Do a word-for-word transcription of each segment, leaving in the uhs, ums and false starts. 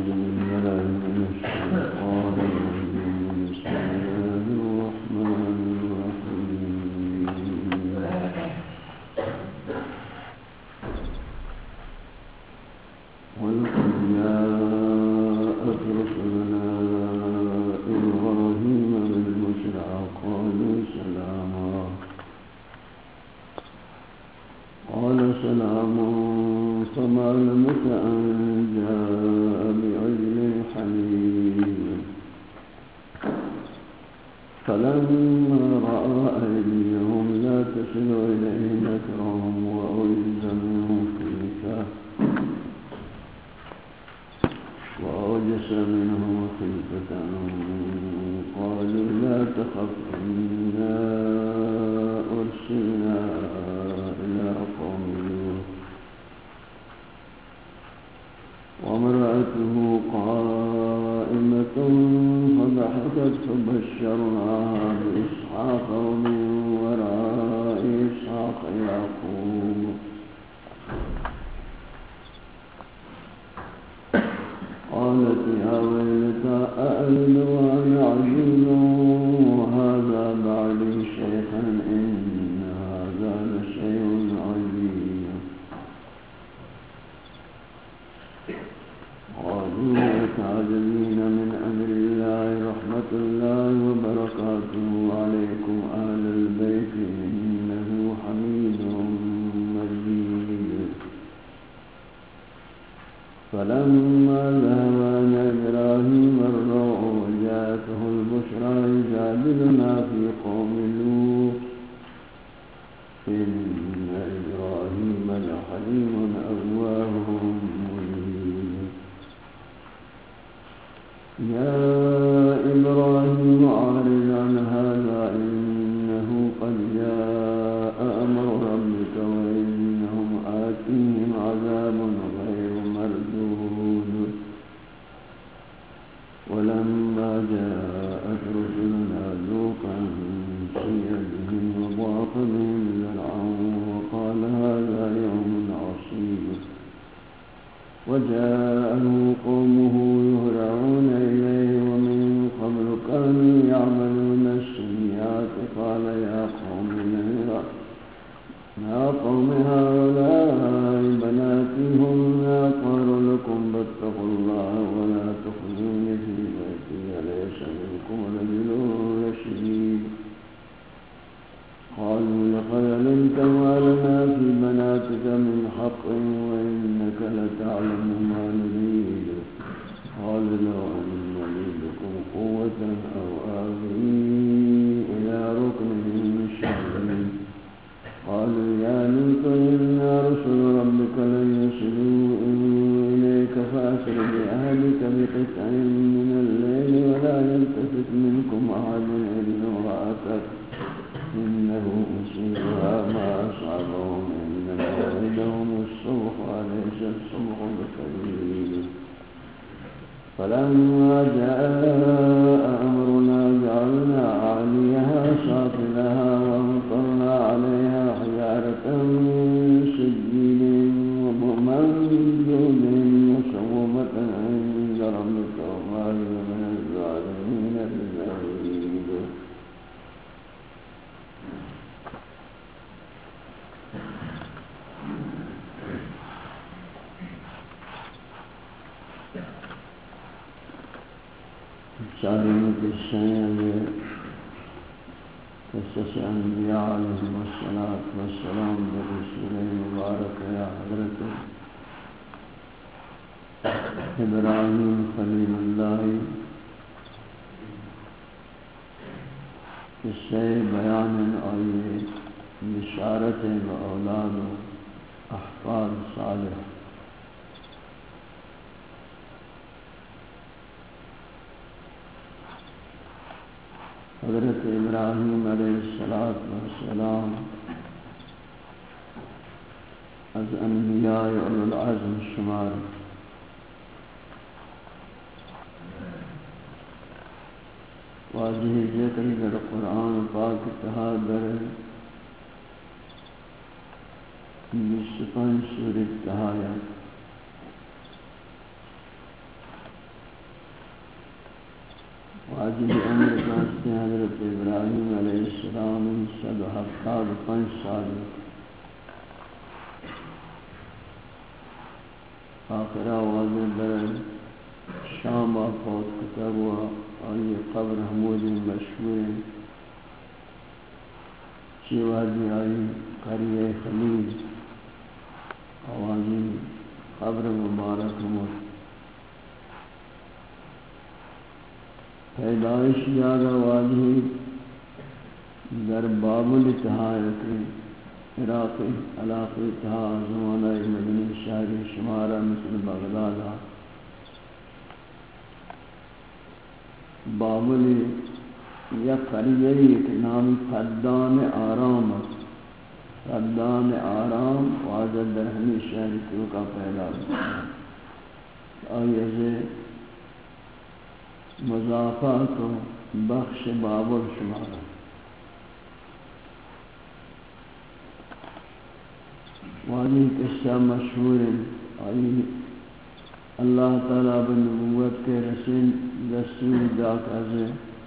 بالله من الشيطان الرجيم بسم الله الرحمن الرحيم ولقد جاءت رسلنا إبراهيم بالبشرى قالوا سلاما قال سلام فما لبث أن جاء بعجل حنيذ فلما رأى أيديهم لا تصل إليه نكرهم وأوجس منهم خيفة وأوجس منهم خيفة قالوا لا تخف إنا أرسلنا إلى قوم لوط وامرأته قائمة فضحكت فبشرناها بإسحاق ومن وراء إسحاق يعقوب قالت يا ويلتى أألد وأنا عجوز وهذا بعلي شيخا إن هذا لشيء عجيب قالوا أتعجبين من أمر الله رحمة الله وبركاته عليكم أهل البيت إنه حميد مجيد فلما ذهب عن إبراهيم الروع وجاءته البشرى يجادلنا في قوم لوط إن إبراهيم لحليم أواه منيب يا إبراهيم أعرض عن هذا إنه قد جاء أمر ربك وإنهم آتيهم عذاب غير مردود ولما جاءت رسلنا لوطا سيئ بهم وضاق بهم ذرعا وقال هذا يوم عصيب وجاءه قومه يهرعون إليه ومن قبل كانوا يعملون السيئات قال يا قوم يا قوم هؤلاء بناتي هن أطهر لكم فاتقوا الله ولا تخزون في بيتي أليس منكم رجل رشيد قالوا لقد علمت ما لنا في بناتك من حق وإنك لتعلم ما نريد قال لو أن لي بكم قوة أو آوي إلى ركن شديد قالوا يا لوط إنا رسل ربك لن يصلوا إليك فأسر بأهلك بقطع من الليل ولا يلتفت منكم أحد إلا امرأتك إنه مصيبها ما أصابهم إن موعدهم الصبح أليس الصبح بقريب فلما جاء أمرنا جعلنا عاليها سافلها وأمطرنا عليها حجارة من سجيل وممدود مسومة عند ربك وما هي من الظالمين ببعيد سالمة السنة قصص الأنبياء عليهم الصلاة والسلام برسول المبارك يا حضرة إبراهيم خليل الله قصة بيان آية بشارة بأولاد أحفاد صالح حضرت ابراہیم علیہ السلام از انبیاء اولو العزم شمار واضح ذکر در قرآن پاک اتحاد در بیست و پنج سورۃ تہایت واجب عمر داشتے حضرت ابراہیم علیہ السلام صد و ہفتاد پنج سال آخر واجب در شام فوت کتب و آئی قبر حمود مشہور چیوازی آئی قریہ خلیل آوازی قبر مبارک حمود پیدائش جاگا واجی در بابل تحایت عراق علاقی تحا زمانہ مدنی شہری شمارہ مثل بغداد بابل یا قریہ ایک نام فدان آرام فدان آرام واجد در ہمی شہری کیوں کا پیدا آئی ازے مضافات و بخش بابل شمارہ واجی قصہ مشہور آئی اللہ تعالیٰ بنبوت کے رسول دستور داک ازے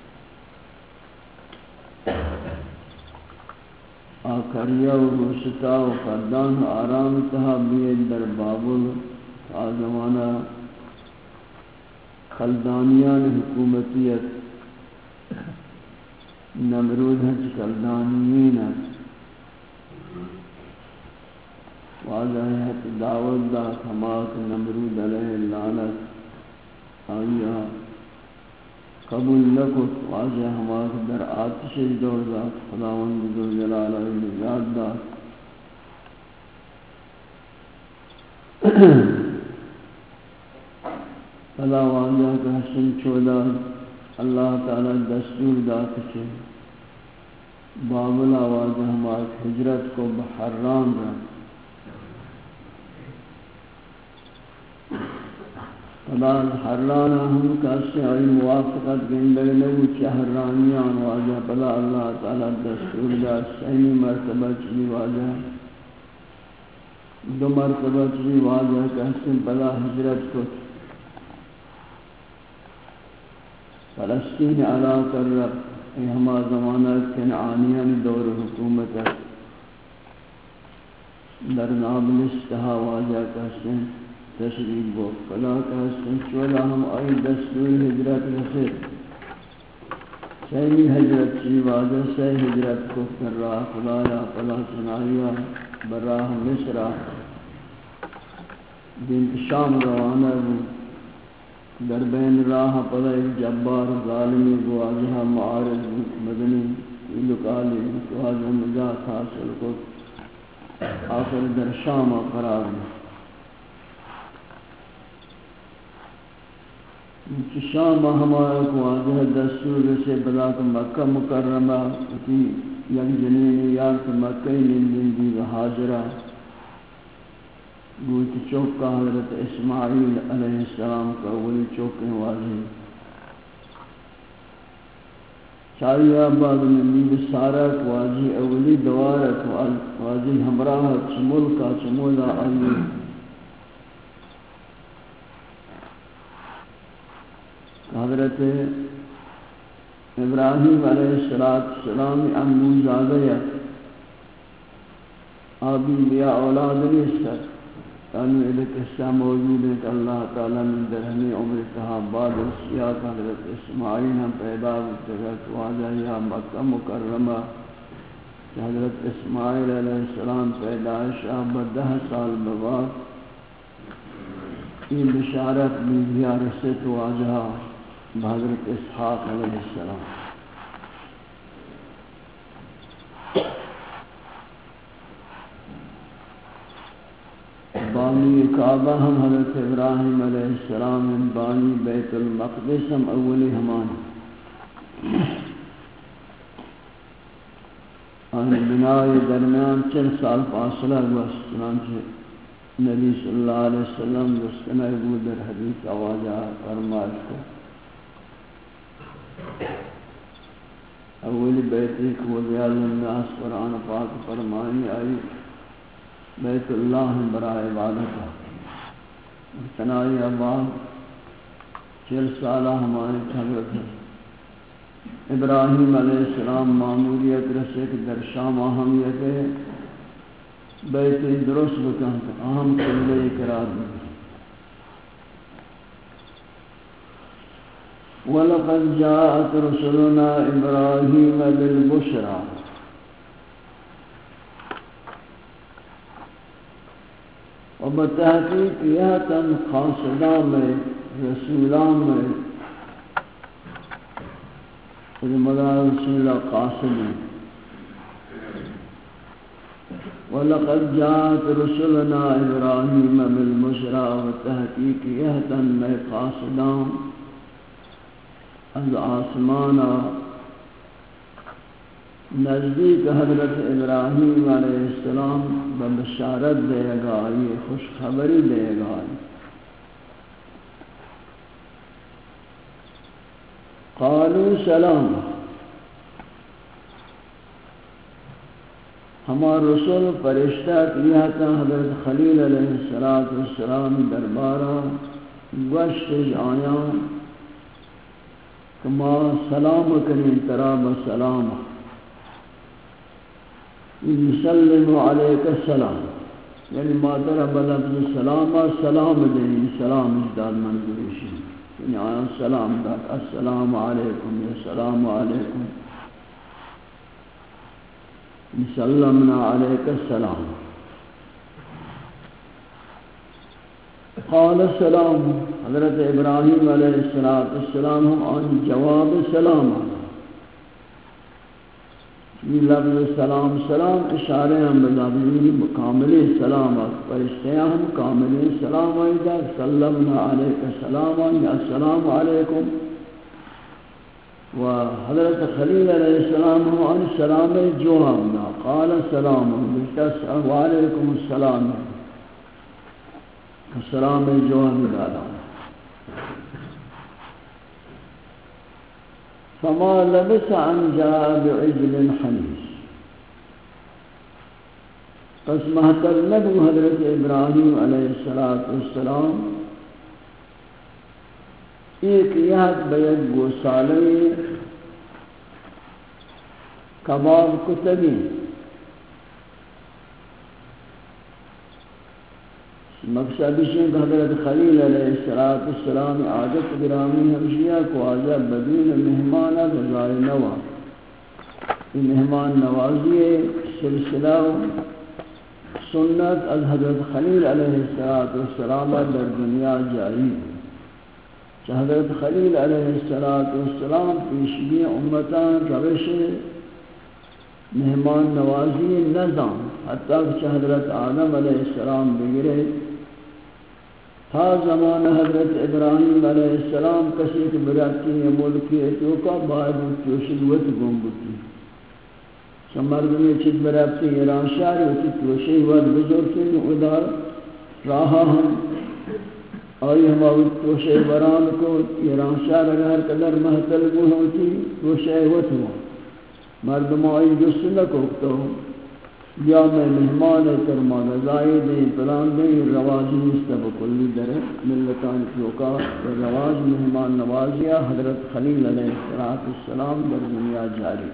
آکریہ و روشتا و قردان و آرام تہا بید در بابل آزمانہ خلدانیان حکومتیت نمرود ہیں خلدانیین واضح ہے دعوت دا کماک نمرود علیہ لعنت آئیہ قبول لکت واضح ہماک در آتش دور دا خداوند ذو جلال و نجات دا فلا واضح کا حسن چودہ اللہ تعالی دستور دا کچھے بابل واضح ہماک حجرت کو بحران را فلا حران ہم کاسے آئی موافقت گندگ لگو چہ حرانیان واضح فلا اللہ تعالی دستور دا سہمی مرتبہ چلی واضح دو مرتبہ چلی واضح کا حسن فلا حجرت کو فلسطین علاقہ رب ای ہما زمانہ کنعانیان دور حکومت در نابلس تہا واجہ کہستیں تشریف بو فلا کہستیں چولا ہم آئی دستور حجرت رسید سہی حجرت چی واجہ سہی حجرت کو کر رہا فلایا فلا سنائیہ براہ مصرہ بنت شام روانہ بود در بین راہ پدا ایک جبار ظالمی گواجہ معارض مدنی لکالی گواجہ نجات حاصل کو آخر در شام قرار میں شام ہمارا گواجہ دستور سے بلا کہ مکہ مکرمہ کی یک جنین یارت مکہ نندن دی حاضرہ گویت چوک کا حضرت اسماعیل علیہ السلام کا اولی چوک واضح چاری آباد میں نیب سارک واضح اولی دوارک واضح ہمراہ چمول کا چمولا آئی حضرت ابراہیم علیہ السلام امو زادیہ آبی بیا اولاد نیستر انو ایک قصہ موجود ہے کہ اللہ تعالیٰ من درہمی عمر تہا بعد اسیات حضرت اسماعیل ہم پیدا بتگت واجہ یا مکہ مکرمہ حضرت اسماعیل علیہ السلام پیدائش بدہ سال بعد یہ بشارت بھی رسط واجہ حضرت اسحاق علیہ السلام بانی کعبہ ہم حضرت ابراہیم علیہ السلام بانی بیت المقدس ہم اولی ہمان آن بنائی درمیان چل سال فاصلہ ہوا چنانچہ نبی صلی اللہ علیہ وسلم رسکنہ بود در حدیث آوازہ فرمائش کو اولی بیتی کو وزیاد الناس قرآن پاک فرمائنی آئی بیت اللہ برائے عبادتہ تنائی آباد چل سالہ ہماری حضرت ابراہیم علیہ السلام معمولیت رسے کہ در شام اہمیت بیت درست بکن اہم قلعہ قرار دی. وَلَقَدْ جَاءَتْ رُسُلُنَا إِبْرَاهِيمَ بِالْبُشْرَى وبتحقیق یہ تم قاصدان میں رسولان میں مدار رسول اللہ قاصد وَلَقَدْ جَاءَتْ رُسُلُنَا إِبْرَاهِيمَ بِالْبُشْرَى وبتحقیق یہ تم میں قاصدان از آسمانا نزدیک حضرت ابراہیم علیہ السلام ببشارت دے گا، یہ خوشخبری دے گا. قالوا سلام، ہمارا رسول فرشتہ کیا تھا حضرت خلیل علیہ السلام دربارہ گوشت آیا کہ ما سلام کریں تراب سلام یسلم علیک السلام، یعنی ما درب لفظ سلام سلام دیں سلام اجداد منظوریشی، یعنی آیا سلام داد السلام علیکم یا سلام علیکم سلمنا علیک السلام. قال السلام، حضرت ابراہیم علیہ السلام ہم آن جواب سلام یہ لفظ سلام سلام اشارے ہم بلابی کامل سلام فرشتے ہم کامل سلام آئیدہ سلمنا علیک السلام یا السلام علیکم. و حضرت خلیل علیہ السلام ہم آن سلام جوابنا قال السلام علیکم السلام السلام جواب دادا. فما لبث ان جاء بعجل حنیذ، پس محتر نبو حضرت ابراہیم علیہ السلام ایک یاد بیت گوسالی کباب کتبی. مقصد ہے کہ حضرت خلیل علیہ السلام عادت گرامی ہمشیہ کو آجا بدون مہمان غذائے نوا، یہ مہمان نوازی سلسلہ سنت از حضرت خلیل علیہ السلام در دنیا جاری. حضرت خلیل علیہ السلام پیشگی امتان روش مہمان نوازی نظام حتیٰ کہ حضرت آدم علیہ السلام بگرے تا زمان حضرت ابراہیم علیہ السلام کسی کے براتی ملکی اتوکا باید توشید وقت گم بکی شمردمی چید براتی ایران شہری وقت توشید وقت بزرگی ادار راہا ہم آئی ہم آوید توشید بران کو ایران شہر اگر قدر محتل گو ہوتی توشید وقت ہوا مردم آئی جس نہ کوکتا ہوں یا میں مہمان کرما غذائی دیں پلان دیں رواجی استب کلی در ملتان کیوکا رواج مہمان نوازیہ حضرت خلیل علیہ السلام در دنیا جاری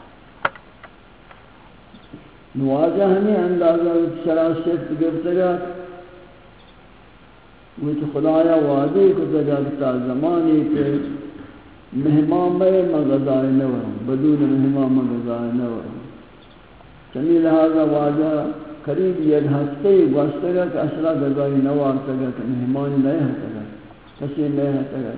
نوازہ ہمیں اندازہ سراست گفتگا وہ تو خدایا وعدے کو تجاگتا زمانی کے مہمان میں غذائے نہ ورم بدون مہمان میں غذائے نہ ورم چنی لہذا واجہ قریب یک ہفتے واسطے گا کہ اصلا غذائی نہ وارتا گا کہ مہمان نہیں ہوتا گا کسی نہیں ہوتا گا.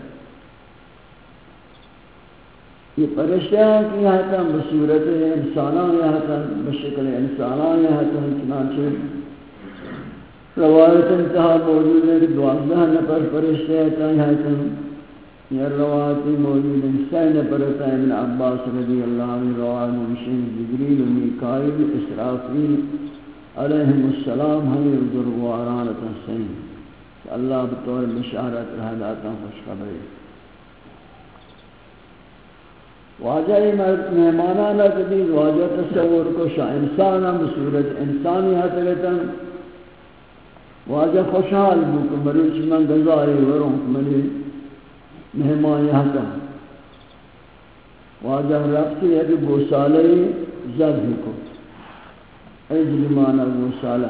یہ پرشتہ ہیں کہ یہاں تھا بصورت انسانان یہاں تھا بشکل انسانان یہاں تھا چنانچہ روایت انتہا موجود ہے کہ دوازدہ نفر فرشتے ہیں یہاں تھا یہ روایتی موجود ہیں سین پرتا ابن عباس رضی اللہ عنہ روایت مشین جبریل و میکائیل اسرافیل علیہم السلام ہمیں بزرگوارانت حسین اللہ بطور بشارت رہ داتا خوشخبری. واجہ مہمانانا قدیز واجہ تصور کو شاہ انسانا بصورت انسانی حتی لیتا واجہ خوشحال بو کہ مریچ من گزاری وروں مریچ مہمان یہاں کا واجہ رفتی ہے کہ گوسالے ذبح کو اجل مانا گوسالہ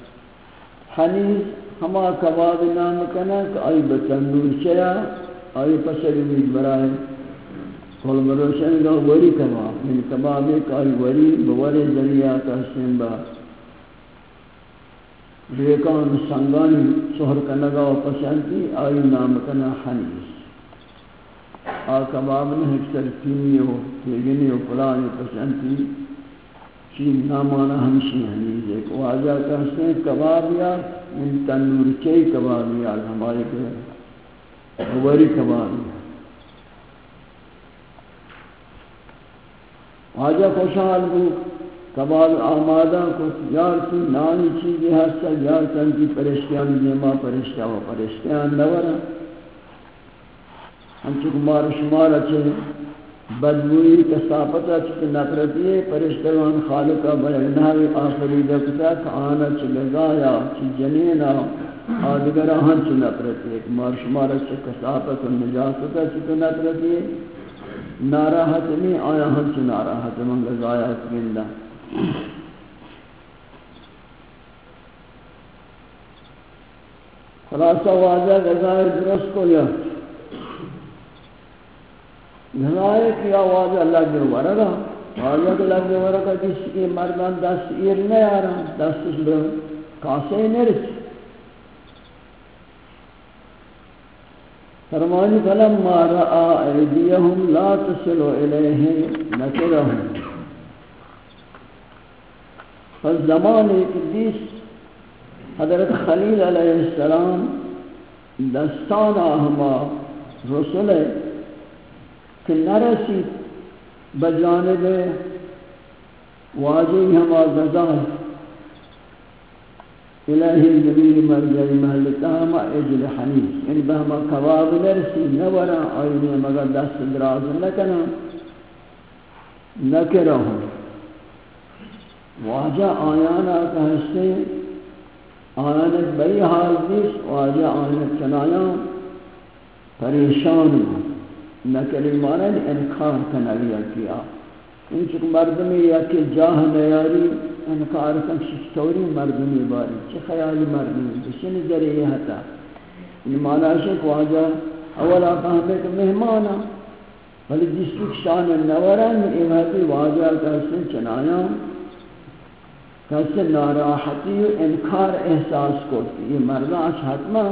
حنیز ہما کباب نام کنا کہ آئی بتندور چیا آئی پسر بید برائے کل مروشن گا وری کباب یعنی کباب ایک آئی وری بوری ذریعہ تحسین با ریکان سنگانی سہر کنگا و پسندی آئی نام کنا حنیز آ کباب نے ہکسر تینی ہو تیگنی ہو پلانی پسندی چین نامانا ہمشی حنیز ایک واجہ کہتے ہیں کباب یا ان تندور چی کباب یا ہمارے کے وری کباب یا واجہ خوشحال کو کباب آمادہ کو یار تو نانی چیزی ہستا یار تنکی پرشتیان دیما پرشتیا و پرشتیان نورا ہم چکو مار شمارا چھے بدبوئی کساپتا چھتے نفرتی ہے پرشتگان خالقہ بلغناوی آخری دکتا کہ آنا چھے لگایا چھے جنینا آدھگرہ ہم چھے نفرتی ہے مار شمارا چھے کساپتا نجاستا چھتے نفرتی ہے ناراحت نہیں آیا ہم چھے ناراحت من لگایا اتگندہ خلاصہ واضح غذائے درست کو یا گھنائے کی آواز اللہ کے ورگا واضح اللہ کے ورگا جس کے مردان دست ایر نہیں آ رہا دستش بے کاسے نرس فرمانی فلما رآ ایدیہم لا تصلو الیہم نکرہم فالزمان ایک دیس حضرت خلیل علیہ السلام دستانا ہما رسول کہ نرسی بجانب واجی ہما غذا الہی جمیل مرجعی محلتا ہما اجل حنیف یعنی بہما کباب نرسی نورا آئینی مگر دست دراز نکنا نکرہم واجہ آیانا کہستے آیانت بری حال دیس واجہ آیانت چنایان پریشان ہوں نکلی مانن انکار کنگیا کیا انچک مردمی یا کہ جاہ نیاری انکار کن شکتوری مردمی باری چی خیالی مردمی بسن ذریعی حتا ان مانا شک واجہ اولا فہمے کہ مہمانا ولی جس کی شان نوران ایماتی واجہ کہستے چنایان کہستے ناراحتی و انکار احساس کرتی یہ مردان حتما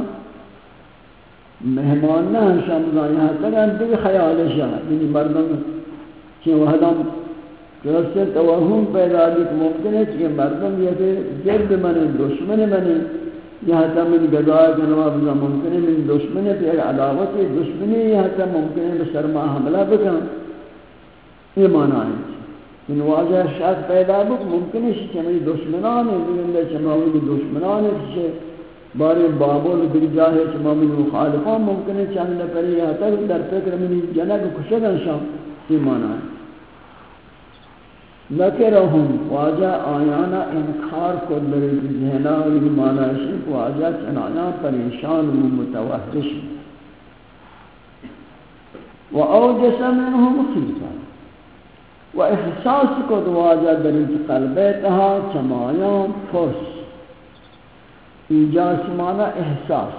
مہمان نہ ہمشان بزانی یہاں تک اندر خیال شاہ یعنی مردم کہ وحدم کہستے توہم پیدا دیکھ ممکن ہے کہ مردم یہ کہ جرد منے دشمن منے یہاں تک من گزار کنوا بزا ممکن ہے من دشمن ہے پھر عداوت دشمنی یہاں تک ممکن ہے بسرما حملہ بکن یہ معنی ہے ان واجہ شاید پیدا بک ممکن ہے کہ ہمیں دشمنان ہیں لیکن چماوی دشمنان ہے بارے بابول در جاہے چماوی مخالفان ممکن ہے چند نفری یہاں تک در فکر منی جنگ کشد انشان یہ معنی ہے نکرہم واجہ آیانا انکار کو در ذہنا یہ معنی ہے کہ واجہ چنانا پریشان و متوحش و اوجس منہم خیفہ و احساس کو دواجہ در قلبیتہا چمایان فرس ایجاز مانا احساس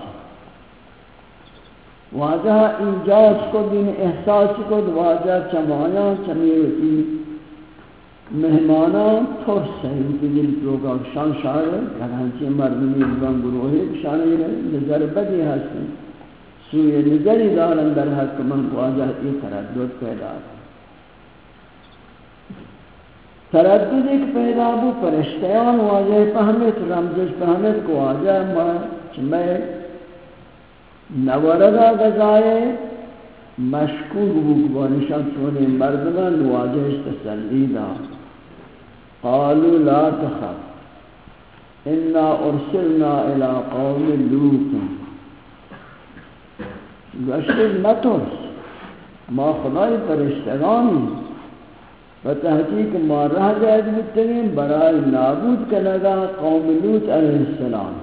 واجہ ایجاز کو دین احساس کو دواجہ چمایان چمیرتی مہمانان فرس ہے ان کی دل پروگا شان شاعر لگانچہ مردمی ازبان گروہی شانی نظر بدی ہستے سوئے نظری دارن در حق من واجہ ای تردد پیدا ہے تردد ایک پیدا بو پرشتیان واجہ پہمیت رمزش پہمیت کو واجہ میں نورگا غذائے مشکوک بو بانشان سونے مردمان واجہش تسلیدہ قالوا لا تخف انا ارسلنا الى قوم لوط گشت مترس ما خدای پرشتگانی و تحقیق ما رہ جائز متقین برای نابود کنگا قوم لوط علیہ السلام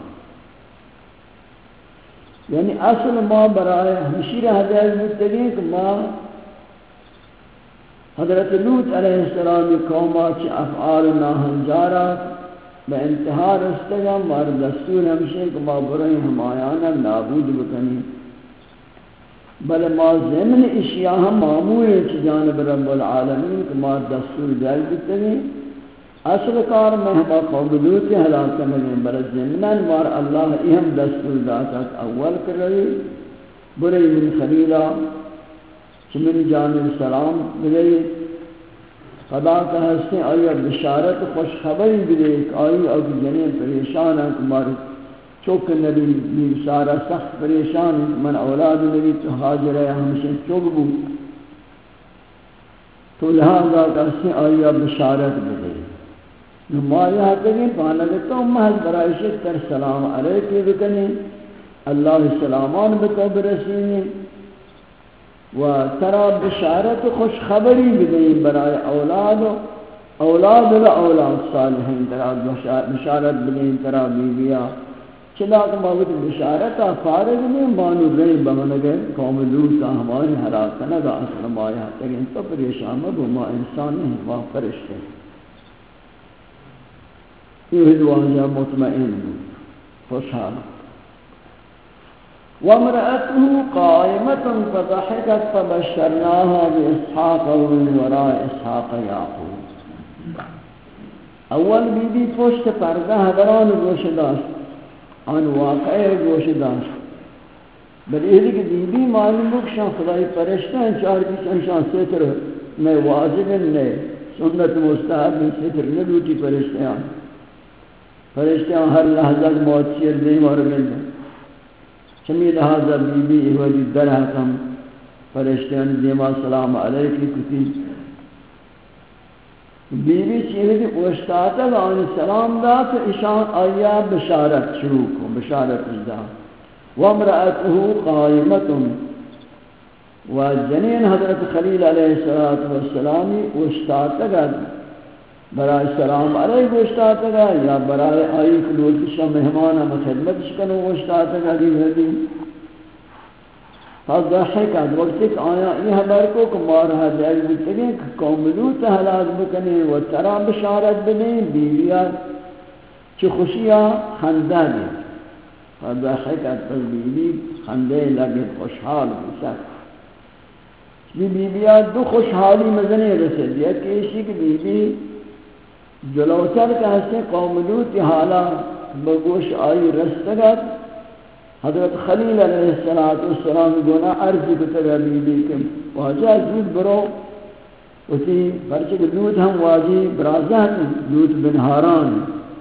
یعنی اصل ما برای ہمشی رہ جائز متقین کہ ما حضرت لوط علیہ السلام قومات افعال ناہنجارہ بے انتہا رستگا مار دستور ہمشے کہ ما برائیں ہمایانا نابود بکنی بل ما ضمن اشیاء ہم معمول ہیں جانب رب العالمین کہ ما دستور جائز بکنی اصل کار میں ہما قوم لوط ہلاک کرنے بل ضمناً مار اللہ اہم دستور داتا اول کر رہی برئی من خلیلہ چمن جانب سلام بلئی خدا کا حسن آیا بشارت خوشخبری بلے آئی اور جنین پریشان ہے تمہاری چوک نبی بیسارہ سخت پریشان ہے من اولاد نبی تو حاضر ہے ہمشہ چوک بو تو لہذا کا حسن آیا بشارت بلے نمائیہ کریں پانگتا ہوں محض برائشت تر سلام علیکی بکنی اللہ سلامان بکو برسینی و ترا بشارت خوش خبری بدهی برای اولاد و اولاد و اولاد صالحین ترا بشارت بدهی ترا بیبیا چلا کہ موت بشارت فارغ نہیں بانو رہی بمنگے قوم لوط ہماری ہلاکت نہ اصل مایا ترین تو پریشان مبو ما انسان نہیں ما فرشتے یہ دعا مطمئن خوشحال وامرأته قائمة فضحكت فبشرناها بإسحاق ومن وراء إسحاق يعقوب اول بی بی پشت پردہ حضران گوش داشت آن واقعی گوش داشت بل ایلی کہ بی بی معلوم بکشان خدای پرشتہ ہیں چار کشان شان ستر نئے واجب نئے سنت مستحب میں ستر نلوٹی پرشتہ ہیں پرشتہ ہر لحظہ موت چیر دیم اور مل دیں چمی لہذا بی بی ایوادی در حکم فرشتیان دیما سلام علیکی کتی بی بی چیزی وشتاتا آنی سلام دا تو اشان آیا بشارت شروع کو بشارت اجدا وامرأته قائمت و جنین حضرت خلیل علیہ السلام وشتاتا برای سلام علیہ گوشتاتا گا یا برای آئی کلوٹشا مہمانا مخدمت شکنو گوشتاتا گا دی بھردی فضحکت وقت ایک آیا یہ حبر کو کمارہا جائز بکنی کہ قوم لوط حلاک بکنی و ترا بشارت بنی بیویات چی خوشیاں خندہ دی فضحکت پس بیوی خندے لگے خوشحال بسک بیویات دو خوشحالی مزنی رسد یک ایشی کہ بیوی جلوتر کا حسن قوم لوط حالا بگوش آئی رستگت حضرت خلیل علیہ السلام گونا عرضی بتگا بی بی کہ واجہ زود برو اسی پرچک لوط ہم واجی برازہ لوط بن حاران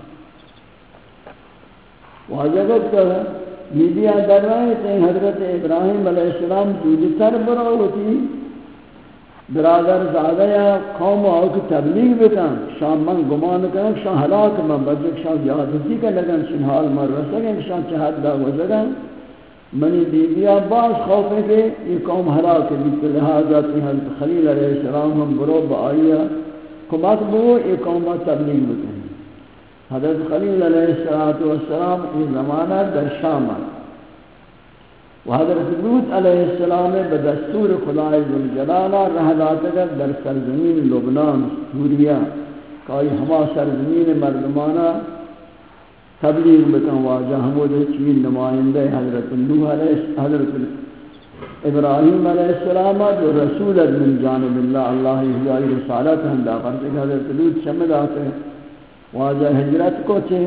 واجہ گفت کہ بی بی در رہے تھے حضرت ابراہیم علیہ السلام زودتر برو اسی برادر زادہ یا قوم آؤ کی تبلیغ بکن شام من گمان کرن شان حلاک من بجک شان جہادتی کا لگن شان حال مر رسگن شان چہد دا وزگن منی بیبیا باز خوف ہے کہ یہ قوم حلاک بیت لہذا تی حضرت خلیل علیہ السلام ہم برو بآئیا کمک بو یہ قوم تبلیغ بکن حضرت خلیل علیہ السلام یہ زمانہ در شام و حضرت لوط علیہ السلام بدستور خدای ذوالجلالہ رہلاتا در سرزمین لبنان سوریہ کہ ہما سرزمین مردمانہ تبلیغ بکن واجہ حمود چین نمائندہ حضرت نوح علیہ حضرت ابراہیم علیہ السلام جو رسول من جانب اللہ اللہ ہدای رسالت ہم دا کرتے کہ حضرت لوط شمد آتے واجہ ہجرت کو تھے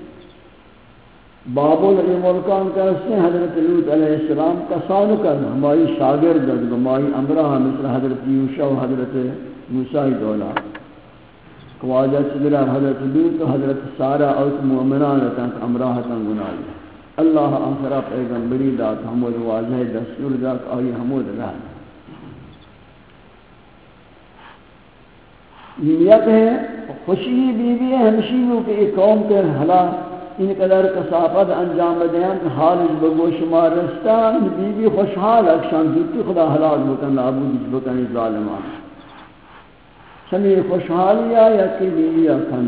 بابل علی ملکان کا سے حضرت لوط علیہ السلام کا سانو کر ہماری شاگرد ہماری امرہ مثل حضرت یوشع و حضرت موسیٰ دولا واجہ صدرہ حضرت لوط و حضرت سارہ اور مومنان تک امرہ تن گنائی اللہ آخرہ پیغمبری دات حمود واجہ دستور دات آئی حمود رہ نیت ہے خوشی بیوی ہے ہمشیوں کہ ایک قوم کے حالات ان قدر کثافت انجام دیان حالش بگو شمار رستا ان بی بی خوشحال اکشان جوتی خدا حلاک بکن نابود بکن ظالمان سمی خوشحالی یا کہ بی بی اکن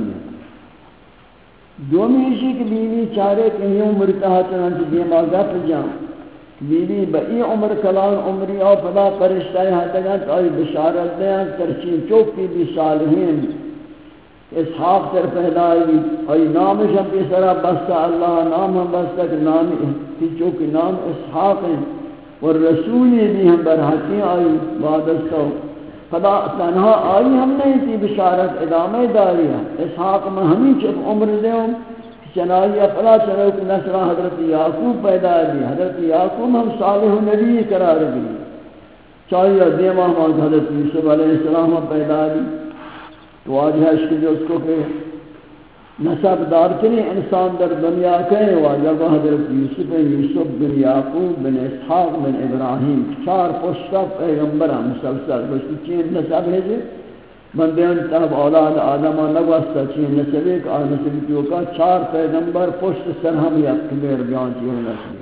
دومی اسی کہ بی بی چارے کہیں مرتاہ چنانچہ دیما گپ جان بیوی بئی عمر کلان عمری او پدا پرشتہ یہاں تک آئی بشارت دیں ترچین چوکی بھی صالحین اسحاق تر پہلائی آئی نامش ہم پیسرہ بستا اللہ نام ہم بستا کہ نام تی چوکی نام اسحاق ہیں والرسولی بھی ہم برحقی آئی بادستو خدا تنہا آئی ہم نہیں تھی بشارت ادامہ داری ہے اسحاق میں ہمیں چپ عمر دیں چنائی اپلا چنو کی نسلہ حضرت یعقوب پیدا دی حضرت یعقوب ہم صالح و نبی قرار دی چاہیے دیمہ ہم حضرت یوسف علیہ السلام پیدا دی تو آج ہے اس کے جو اس کو کہ نسب دارتنی انسان در دنیا کہیں واجب حضرت یوسف یوسف بن یعقوب بن اسحاق بن ابراہیم چار پشتہ پیغمبر ہم مسلسل بشتی چین نسب ہے جی بندیان تاب اولاد آدم نگوستا چین نسب ایک آن نسب کیوں کا چار پیغمبر پشت سر ہم یک کبیر بیان چیئے نسب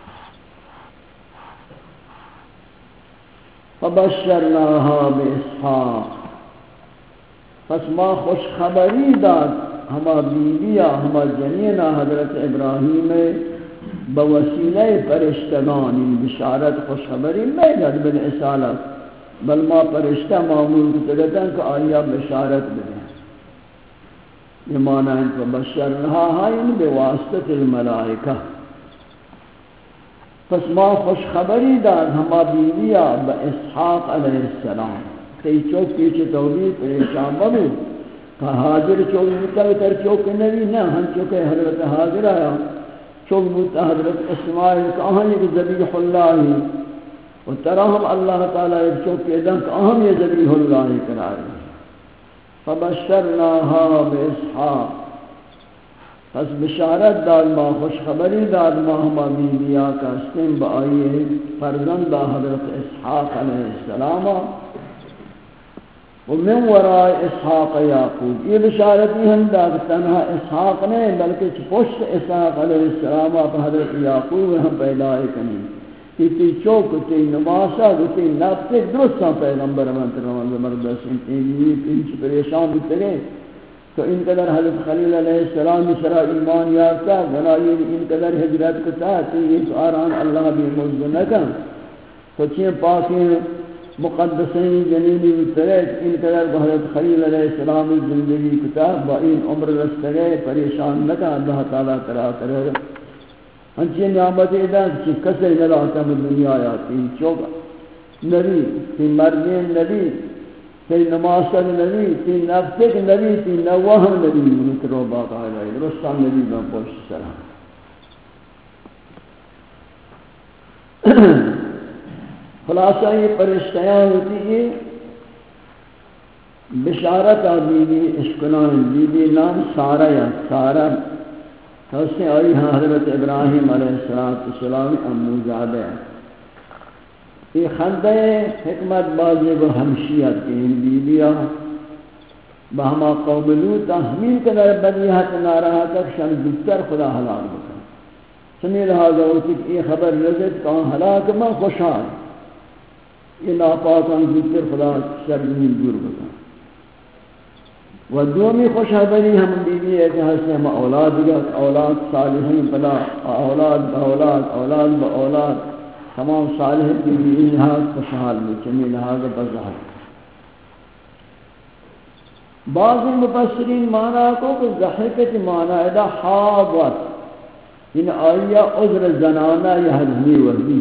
فبشرناها باسحاق پس ما خوش خبری داد ہما بیویا ہما جنینہ حضرت ابراہیم بوسیلہ فرشتگان بشارت خوشخبری میں داد بن اصالت بل ما فرشتہ معمول کی تگتاں کہ آیا بشارت بدیں یہ معنی ہے کہ بشرنہا ہائن بواسطت الملائکہ پس ما خوشخبری داد ہما بیویا با اسحاق علیہ السلام تی چوک پیچھے توبید پریشان ببو کہ حاضر چوک بوتا تر چوک نبی نہ ہم چوک حضرت حاضر آیا چوک بوتا حضرت اسماعیل کہاں یہ ذبیح اللہ ہی و تراہم اللہ تعالیٰ ایک چوک کے دن کہاں یہ ذبیح اللہ ہی قرار فبشرناها باسحاق پس بشارت داد ما خوشخبری داد ما ہما بیویا کا استم بآئیے فرزندہ حضرت اسحاق علیہ السلام ومن وراء اسحاق یعقوب یہ بشارت نہیں ہم داد تنہا اسحاق نہیں بلکہ پشت اسحاق علیہ السلام پر حضرت یعقوب ہم پیدا کریں کہ تی چوک تی نماسا تی نفت درستاں پیغمبر منتر زبردست انتیجی پینچ پریشان بکتے گئے تو ان قدر حضرت خلیل علیہ السلام سرا ایمان یافتا بنائی ان قدر ہجرت کتا تی اس آران اللہ بھی مزد نکن تو چین پاکیں مقدسین جنینی بترید ان قدر حضرت خلیل علیہ السلام زندگی کتا با این عمر رستگے پریشان نکن اللہ تعالیٰ کرا کرے ہنچین نعمت ایدان چی کسے نلاتا میں دنیا آیاتی چوکا نبی تی مرمین نبی تی نماسد نبی تی نفتک نبی تی نوہم نبی منت رو باقا ہے رستان نبی بن پوشت سلام خلاصہ یہ پرشتیاں ہوتی ہے بشارت بی بی اشکنان بی بی نام سارا یا سارا اس سے آئی ہاں حضرت ابراہیم علیہ السلام امو زادہ یہ خندہ حکمت بازی و ہمشیت کی ان بیبیا بہما قوم لوتا ہمین قدر بدیہت نارہا تک شن دکتر خدا حلال بکن سمی لہذا ہوتی کہ یہ خبر رزت کہاں حلاک میں خوشحال یہ ناپاکان دکتر خدا شرمین دور بکن و دومی خوشحبری ہم بیوی ہے کہ ہستے ہم اولاد گا اولاد صالحین بلا اولاد با اولاد اولاد با اولاد تمام صالح بیوی لحاظ خوشحال میں چمی لحاظ بزہر بعض مفسرین معنی کو کہ ضحکت معنی ادا حاضر ان آئیہ عذر زنانہ یا حضنی وحدی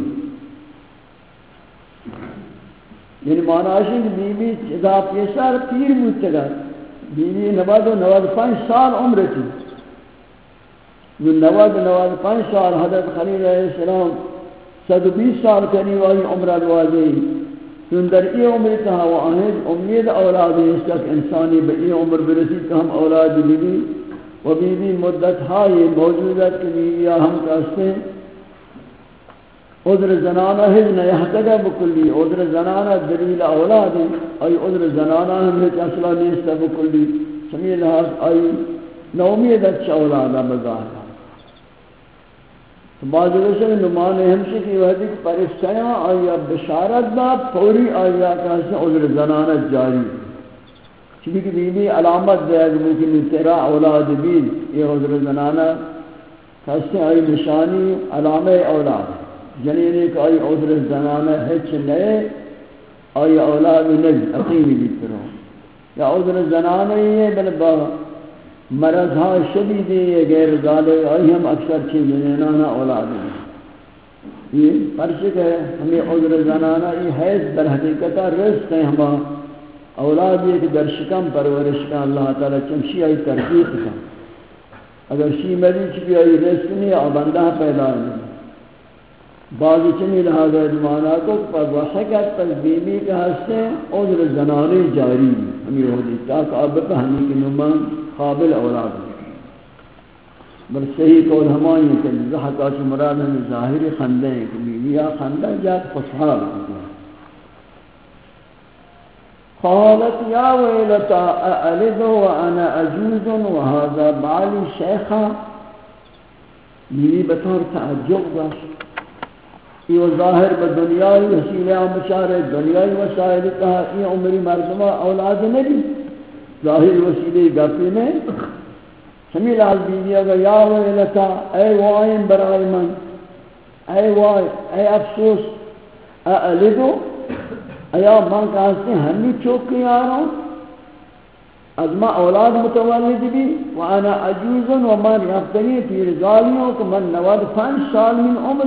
یعنی معنی ہے کہ بیوی اذا پیسار پیر متگا بیوی نواد و نواد پانچ سال عمر تھی جو نواد و نواد پانچ سال حضرت خلیل علیہ السلام صد بیس سال کرنی وائی عمر الواجی چون در ای عمر تھا وہ آہد امید اولاد اس تک انسانی بے ای عمر برسی کہ ہم اولاد بیوی و بیوی مدت ہائی موجودت کہ بیوی ہم کہتے ہیں عذر زنانہ ہجن یحتگا بکلی عذر زنانہ دلیل اولاد ہے ای عذر زنانہ ہم ہیچ اصلا نیستا بکلی سمیل لحاظ ای نومید اچھا اولادا بظاہرہ تو بعض رسل نمانے ہمشی کی وحدی کہ پرشتیاں آیا بشارت با پوری آیا کہتے ہیں عذر زنانہ جاری چونکہ بی بی علامت دیا کہ ممکن تیرا اولاد بید یہ عذر زنانہ کہتے ہیں ای نشانی علامہ اولاد ہے جنین کہ آئی عذر زنانہ ہچ نئے آئی اولاد نج عقیمی بیت رہا یا عذر زنانہ ہی ہے بل با مرض ہاں شدیدی ہے غیر ذالک آئی ہم اکثر چیز جنینانا اولاد ہیں یہ پرشک ہے ہمیں عذر زنانہ یہ حیث در حقیقتہ رزق ہے ہما اولاد یہ کہ در شکم پرورش کا اللہ تعالی چمشی آئی تربیت کا اگر شی مری چکی آئی رزق نہیں اور بندہ پیدا نہیں بعضی چنی لہذا ادمانا کو پر وحقت پر بیمی کا حصے عذر زنانے جاری ہمیں ہوتی تاکہ اب پہنی کی نمان قابل اولاد بل صحیح قول ہمائی ہے کہ زحقہ چی مراد ہمیں ظاہری خندے ہیں کہ بیویا خندہ جات خوشحال ہوتا ہے قالت یا ویلتا اعلد وانا عجوز وهذا بعلی شیخا بیوی بطور تعجب داشت یہ ظاہر بدنیای وسیلہ مشارع دنیای وسائل کہا یہ عمری مردمہ اولاد نبی ظاہر وسیلہ گپی میں سمیل آل بیوی اگر یا ویلتا اے وائن برائی من اے وائی اے افسوس اعلدو ایا من کہتے ہیں ہمی چوکی آرہوں از ما اولاد متولد بھی وانا عجوزن و من رفتنی پیر ظالموں کہ من نواد پانچ سال من عمر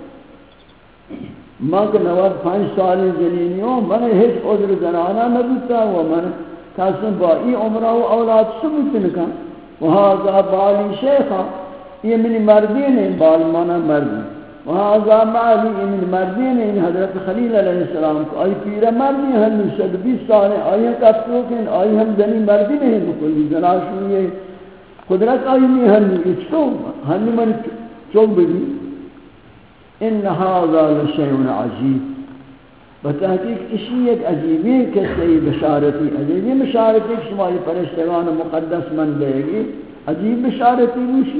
من کہ نواد پانچ سال جنینیوں من ہیچ عذر زنانہ نبیتا و من کہتے ہیں با ای عمرہ و اولاد سمتن کا وہاں بالی شیخا یہ منی مردین ہیں بال مانا مردین وہاں معلی ان مردین ان حضرت خلیل علیہ السلام کو آئی پیرہ مردی ہم صد بیس سال ہیں آئی ہم کفتوں کے آئی ہم زنی مردی نہیں بکلی زناشو یہ قدرت آئی نہیں ہم اچھو ہم من چوک بھی ان هذا لشیء عجیب بتحقیق اسی ایک عجیبی کسی بشارتی عجیبی بشارتی شما یہ پرشتگان مقدس من دے گی عجیب بشارتی موشی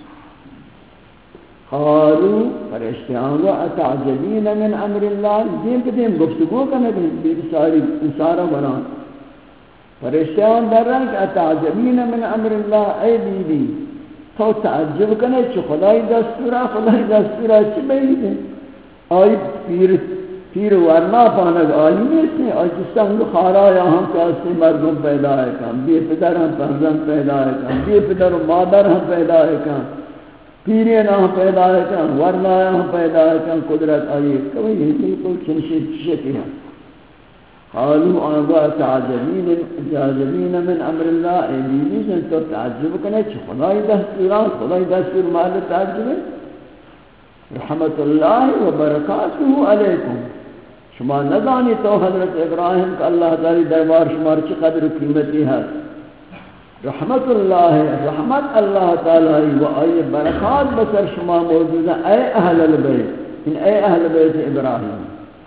قالوا فرشتیان و اتعجبین من امر اللہ دین کے دین گفتگو کرنے کے لیے ساری انسارہ بران فرشتیان در رہا کہ اتعجبین من امر اللہ اے بی بی تو تعجب کرنے چو خدای دستورا خدای دستورا چی بید ہے آئی پیر پیر ورنا پانک آئی نہیں ہے آئی جس سنگ خارا یہاں کاسی مردم پیدا ہے کام بی پدر ہم پرزن پیدا ہے کام بی پدر و مادر ہم پیدا ہے کام پیرے نہ پیدا ہے کام ورنا یہاں پیدا ہے کام قدرت آئی کبھی ہی کوئی چنشی چشتی ہے قالوا آنگا تعجبین تعجبین من امر اللہ اے بیوی جن تو تعجب کنے چھ خدای دستوران خدای دستور مال تعجب رحمت اللہ و برکاتہ علیکم شما نزانی تو حضرت ابراہیم کا اللہ تعالی دربار شمار چی قدر و قیمتی ہے رحمت اللہ رحمت اللہ تعالی و آئی برکات بسر شما موجود ہے اے اہل البیت ان اے اہل بیت ابراہیم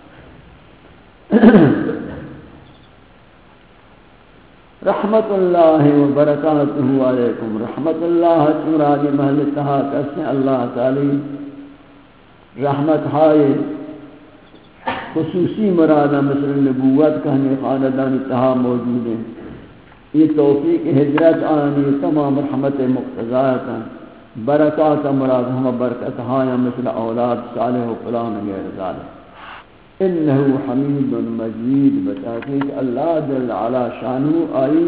رحمت اللہ و برکاتہ علیکم رحمت اللہ مرادی محل تہا کسے اللہ تعالی رحمت ہائے خصوصی مرادہ مثل نبوت کہنے خاندان تہا موجود ہیں یہ توفیق ہجرت آنی تمام رحمت مقتضایت برکات مراد ہم برکت ہائے مثل اولاد صالح و فلان غیر ذالک انہو حمید مجید بتحقیق اللہ جل علا شانو آئی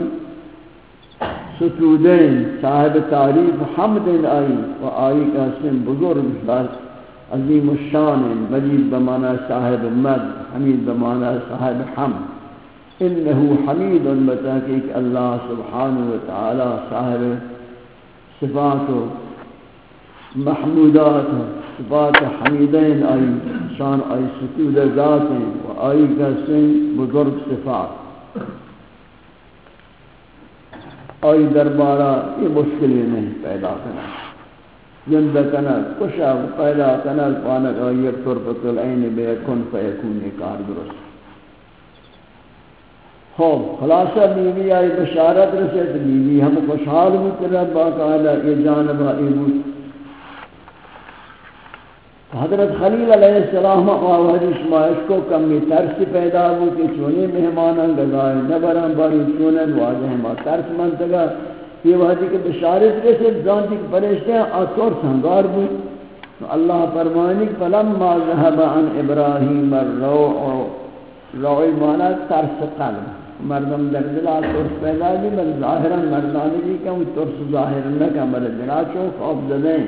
ستودین صاحب تعریف حمد آئی و آئی کا اسم بزرگ عظیم الشان مجید بمانا صاحب مد حمید بمانا صاحب حمد انہو حمید بتحقیق اللہ سبحانہ وتعالی صاحب صفات و محمودات صفات حمیدین آئی شان آئی ستود ذاتیں و آئی کا سن بزرگ صفات آئی دربارہ یہ مشکلی نہیں پیدا کرنا زندہ کنک کشا پیدا کنک پانک آئی یک طرفت العین بے کن فیکون کار درست خوب خلاصہ بیوی آئی بشارت رسے تو بیوی ہم خوشحال ہوتے رہا باقاعدہ یہ جانبہ ایبوت حضرت خلیل علیہ السلام آوازی شمائش کو کمی ترس پیدا ہو کہ چونے مہمانا گزائے نبران باری چونن واضح ما ترس منتگا یہ وحدی کے بشارت رسے جانتی کہ پریشتے ہیں آتور سنگار بود اللہ فرمانی فلما ذهب عن ابراہیم الروع روع مانا ترس قلب مردم در دل ترس پیدا بھی بل ظاہرا مردانی بھی کہ وہ ترس ظاہر نہ کہ مرد دل چو خوف زدیں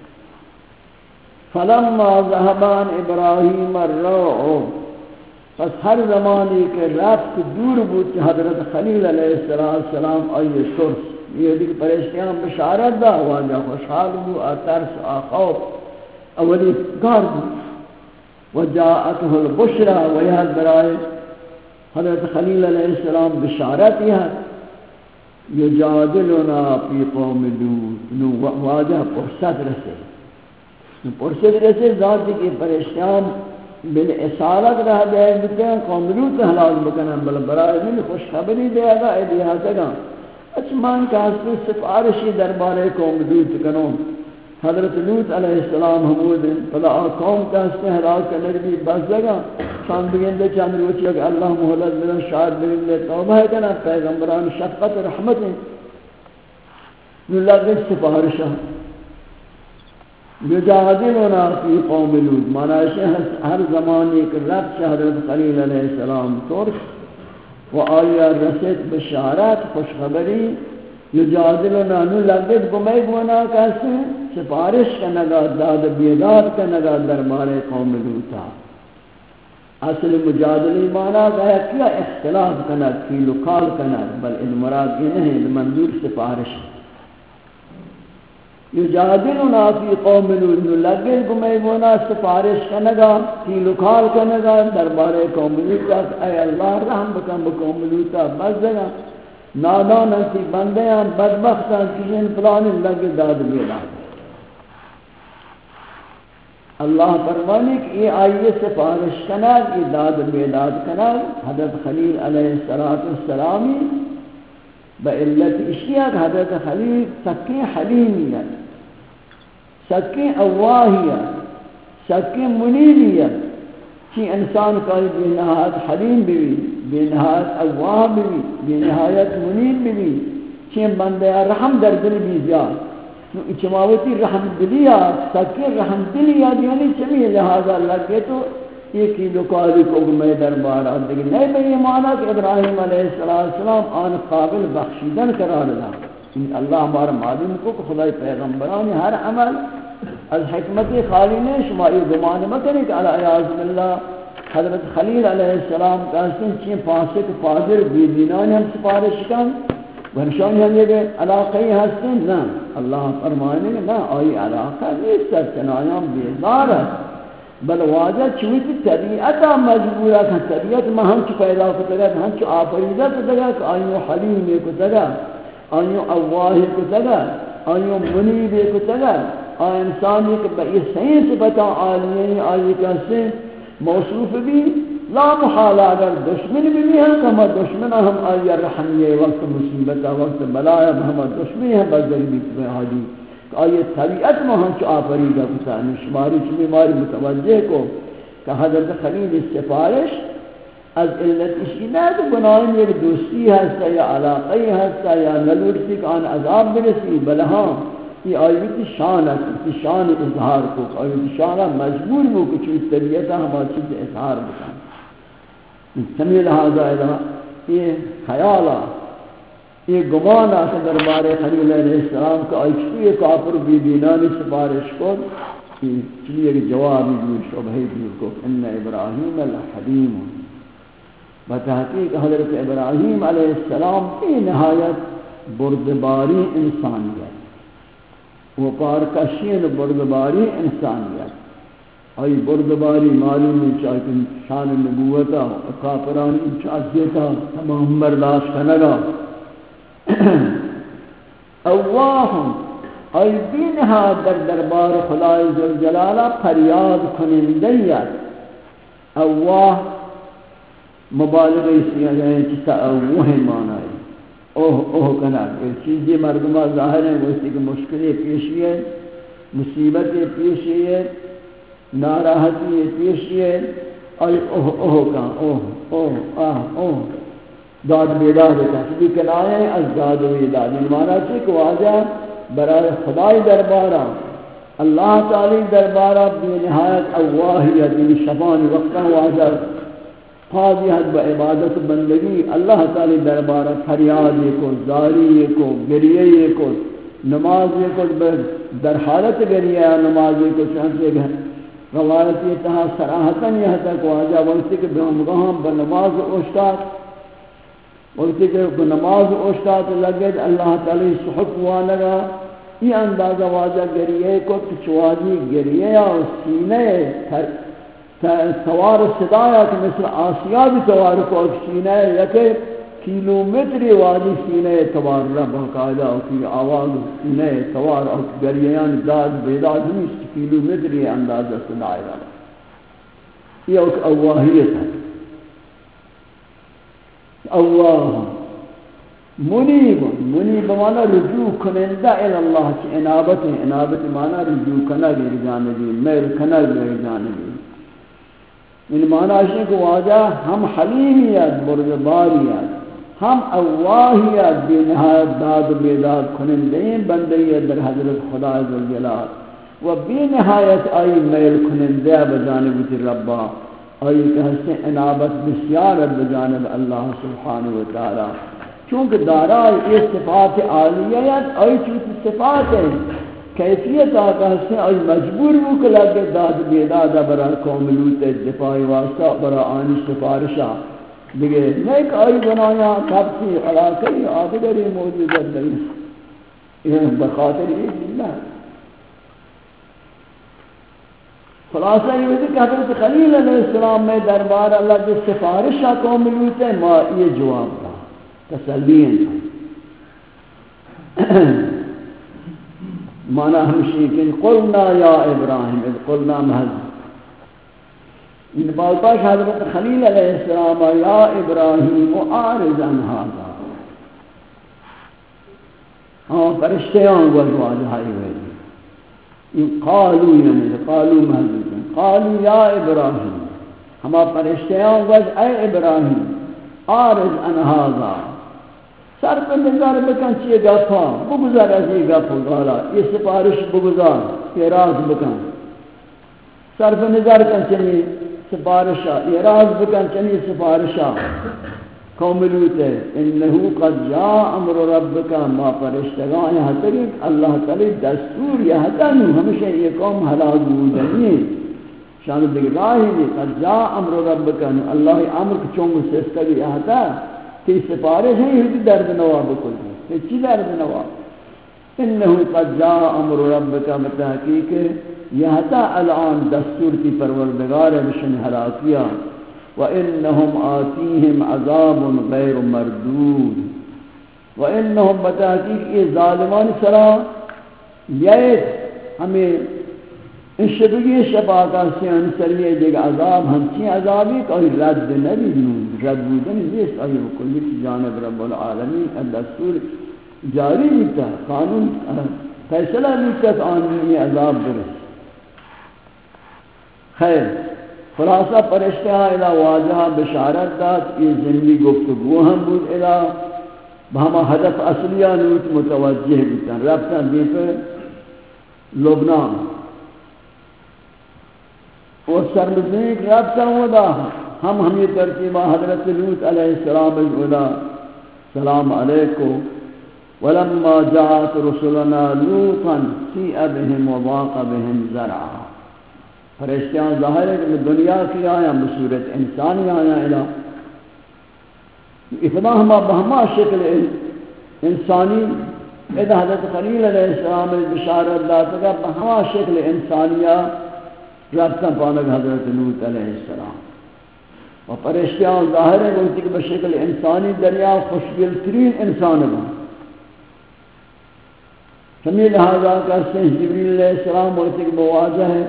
فلما ذهب عن ابراہیم الروع پس ہر زمانے کے رفت دور بود حضرت خلیل علیہ السلام آئیے ترس یہ دیکھ پریشتیاں بشارت دا واجہ خوشحال بو آترس آخوف اولی گار بو وجاءته البشرى ویہد برائے حضرت خلیل علیہ السلام بشارت یہ یجادلنا فی قوم لوط نو واجہ پرسد رسے پرسد رسے ذاتی کی پریشتیاں بل اصالت رہ دے بکن قوم لوط حلال بکنن بل برائے من خوشخبری دے گا اے دیا سگا اچمان کہاستے سفارشی دربارے قوم لوط کنوں حضرت لوط علیہ السلام حمود فلا قوم کہاستے حلال کنر بھی بس جگا شان بگندے چاند روچی اگر اللہ محلت بلن شاید بگندے توبہ ہے کنا پیغمبران شفقت رحمت ہیں اللہ کے سفارشہ یجادلنا فی قوم لوط مانا ہے ہر زمانے کے رب سے حضرت خلیل علیہ السلام طرف و آیا رسید بشارت خوشخبری یجادلنا نو لگت گمائی گونا کیسے سفارش کا نگا داد بیداد کا نگا دربار قوم لوطا اصل مجادلی مانا گیا کیا اختلاف کنک فی لکال کنک بل ان مراد یہ نہیں منظور سفارش یجادلنا فی قوم لوط لگل گمیمونا سفارش کنگا فی لکال کنگا دربار قوم لوطا اے اللہ رحم بکن بقوم لوطا بس دگا نادان انسی بندیاں بدبختاں کشن پلان لگل داد بیلا اللہ فرمانے کہ یہ آئیے سفارش کنگ یہ داد بیداد کنگ حضرت خلیل علیہ السلامی بإلت اشیاء حضرت خلیل سکی حلیمیت سکی اواہیت سکی منیلیت چی انسان کا بے نہایت حلیم بھی بے نہایت اواہ بھی بے نہایت منیل بھی چی بندے رحم در دل بھی زیاد چماوتی رحم دلیا سکی رحم دلیا یعنی چمی لہذا لگے تو ایک ہی لکاری کو میں دربار آدھے نہیں میں یہ مانا کہ ابراہیم علیہ السلام آن قابل بخشیدن قرار دا اللہ ہمارا معلوم کو کہ خدای پیغمبران ہر عمل از حکمت خالی نے شما یہ گمان مکنی کہ علیہ باللہ حضرت خلیل علیہ السلام کہتے ہیں چین فاسق فاجر بیدینان ہم سفارش کن ورشان ہم یہ علاقی ہستے ہیں نا اللہ فرمانے نا آئی علاقہ نہیں سرچنایاں بیدار ہے بل واجہ چویتی طبیعتا مجبورا کہ طبیعت میں ہم چو پیدا کو تگا ہم چو آفریدہ کو تگا کہ آئیوں حلیمی کو تگا آئیوں اواہی کو تگا آئیوں منیبی کو تگا آئی انسانی کہ بئی صحیح سے بتا آلیین آئی کہتے موصوف بھی لا محالہ اگر دشمن بھی بھی ہیں کہ ہم دشمن ہم آئی رحمیہ وقت مصیبتا وقت بلایا ہم دشمن ہیں بزر بھی حاجی آئیے طبیعت میں ہم چو آفریدہ کتا نشماری چو بیماری متوجہ کو کہ حضرت خلیل سفارش از علت اشیدہ تو گناہی ایک دوستی ہستا یا علاقی ہستا یا نلورتی کہ آن عذاب برسی بلہاں یہ آئیتی شان ہے اس شان اظہار کو آئیتی شان مجبور ہو کہ چوز طبیعتہ ہمارا چیز اظہار بکن سمیل لہذا یہ خیالہ یہ گمان آتا دربار خلیل علیہ السلام کا ایچوی کافر بی دینانی سفارش کو چلی ایک جوابی دور شبہی دور کو ان ابراہیم الحلیم بتحقیق حضرت ابراہیم علیہ السلام کی نہایت بردباری انسانیت وہ پارکشین بردباری انسانیت آئی بردباری معلوم ہے چاہتے شان نبوتا کافرانی چاہتیتا تمام برداشت کنگا اواہم ای بینہا در دربار خدای ذوالجلالہ فریاد کنندیت اواہ مبالغی سیاہیں چیسا اوہ مانا ہے اوہ اوہ کنک ایک چیزی مردمہ ظاہر ہیں وہ اسی کہ مشکلیں پیشی ہے مصیبتیں پیشی ہے ناراحتی پیشی ہے ای اوہ اوہ کن اوہ اوہ آہ اوہ داد بیداد تحصیلی کنائے از داد و بیداد مانا چی کہ واجہ برای خدای دربارا اللہ تعالی دربارہ بے نہایت اواہیت یعنی شفان وقتا واجہ فاضیت با عبادت بندگی اللہ تعالی دربارہ فریادی کو زاری کو گریے کو نماز کو در حالت گریہ نماز کو چاہتے گئے روایتی تہا سراحتاً یہ تک واجہ وقتی کہ بہم بنماز اوشتاد وقتی کہ بنماز اوشتاد لگے اللہ تعالی صحف وانگا یہ اندازہ واجہ گریے کو چوادی گریے اور سینے سوار صدایہ کہ مثل آسیہ بھی توار کو سینے یکے کیلومیٹری وادی سینے توار رہا باقاعدہ اور کی آواز سینے توار اور گریان داد بیداد نہیں کیلومیٹری اندازہ صدایہ رہا یہ ایک اواہیت ہے اواہ منیب منیب مانا رجوع کنندہ الاللہ کی انابت ہے انابت مانا رجوع کنا گیر جانبی میل کنا گیر جانبی ان مانا ہے کہ واجہ ہم حلیمیت بردباریت ہم اواہیت بے نہایت داد و بیداد کنندین بندیت در حضرت خدا عزوجلال و بے نہایت آئی میل کنندہ بجانب ربا آئی کہ حسن انابت بسیارت بجانب اللہ سبحانہ وتعالی چونکہ دارائی یہ صفات عالیت آئی چونکہ صفات ہے کیفیت آقا سے آئی مجبور ہو کہ لگے داد بیدادہ برا قوم لوت دفاعی واسطہ برا آنی سفارشہ دیگے نیک آئی بنایا کبتی علاقی آدھگری موجودت نہیں یہ بخاطر یہ اللہ خلاصہ یہ ہوتی کہ حضرت خلیل علیہ السلام میں دربار اللہ کے سفارشہ قوم لوت ہے ما یہ جواب دا تسلیم مانا ہمشی کہ قلنا یا ابراہیم اذ قلنا محض ان بالباش حضرت خلیل علیہ السلام یا ابراہیم اعرض عن هذا ہاں فرشتیان گوزواج ہائی ہوئی قالوا یعنی قالوا محض قالوا یا ابراہیم ہما فرشتیان گوز اے ابراہیم اعرض عن هذا سر پر نظر بکن چیئے گفا بگذار از یہ گفا گالا یہ سفارش بگذار یہ راز بکن سر پر نظر کن چنی سفارشا یہ راز بکن چنی سفارشا قوم لوت ہے انہو قد جا امر ربکا ما پرشتگان یہاں تریک اللہ تعالی دستور یہاں تنو ہمیشہ یہ قوم حلاق بودنی شان بگراہی بھی قد جا امر ربکا اللہ امر کچونگ سستگی یہاں تا کہ سفارش ہے یہ درد نوا بکل ہے چی درد نوا انہو قد جا امر ربکا متحقیق یہاں تا الان دستور کی پروردگار مشن حلاقیہ وَإِنَّهُمْ آتِيهِمْ عَذَابٌ غَيْرُ مَرْدُودٌ وَإِنَّهُمْ بتحقیق یہ ظالمان سرا یہ ہمیں ان شبگی شفاقہ سے انسریے دیکھ عذاب ہمچی عذابی کوئی رد نبی رد بودن دیست آئی وکلی کی جانب رب العالمین دستور جاری لیتا قانون فیصلہ لیتا آنی عذاب برس خیر خلاصہ پرشتہ الہ واجہ بشارت داد یہ زندگی گفتگو ہم بود الہ بہما ہدف اصلیہ نوت متوجہ بیتا ربطہ دیتا لبنان وہ سرمزیق ربطہ ہودا ہم ہمیں ترتیبہ حضرت لوت علیہ السلام الولا سلام علیکم ولما جاءت رسلنا لوطا سیئ بهم وضاق بهم ذرعا فرشتیان ظاہر ہے کہ دنیا کی آیا بصورت انسانی آیا الہ اتنا ہما بہما شکل انسانی اذا حضرت خلیل علیہ السلام بشارت داتا کہ بہما شکل انسانیہ رابطہ پانک حضرت لوط علیہ السلام و فرشتیان ظاہر ہے کہ بشکل انسانی دریا خوشگل ترین انسان بہن سمی لہذا کرتے ہیں جبریل علیہ السلام وقت کہ بواجہ ہے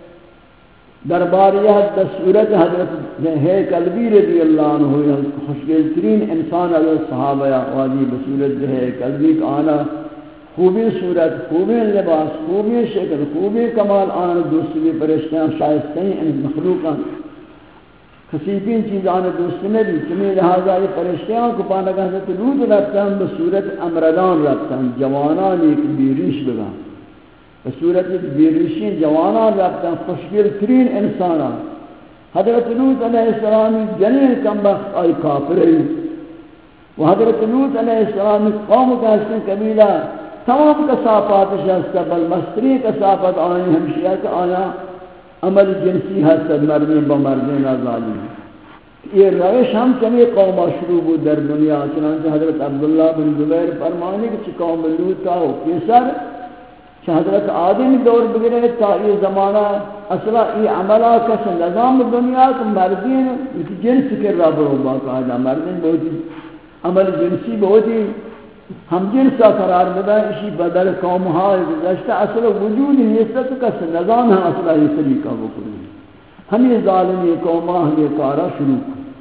درباریت صورت حضرت ہے قلبی رضی اللہ عنہ خوشگل ترین انسان علیہ صحابہ واجی بصورت ہے قلبی کا آنا خوبی صورت خوبی لباس خوبی شکل خوبی کمال آنا دوسری پرشتیاں شائستیں ان مخلوقاں خصیفین چیزان دوستی میں بھی چمی لہذا یہ پرشتیاں کو پانک حضرت لوط رکھتا ہم بصورت امردان رکھتا ہم جوانان ایک بیریش بگا بصورت بیرشین جوانان رفتن خوشگل ترین انسانان حضرت لوط علیہ السلام جنین کم بخت آئی کافری و حضرت لوط علیہ السلام قوم کا حسن قبیلہ تمام کسافات شہستہ بل مستری کسافت آئی ہمشیہ کا آیا عمل جنسی حسد مردین با مردین ظالم. یہ روش ہم چمی قومہ شروع بود در دنیا چنانچہ حضرت عبداللہ بن زبیر فرمانے کہ چی قوم لوط کا ہو کیسر کہ حضرت آدم دور بگرے تا یہ زمانہ اصلا یہ عملہ کس نظام دنیا کہ مردین جنس کے رب رو باقاعدہ مردین بہتی عمل جنسی بہتی ہم جنسا قرار بدا اسی بدل قوم ہائے گزشتہ اصلا وجود نیست کس نظام ہے اصلا یہ طریقہ بکلی ہم یہ ظالمی قومہ ہم یہ کارا شروع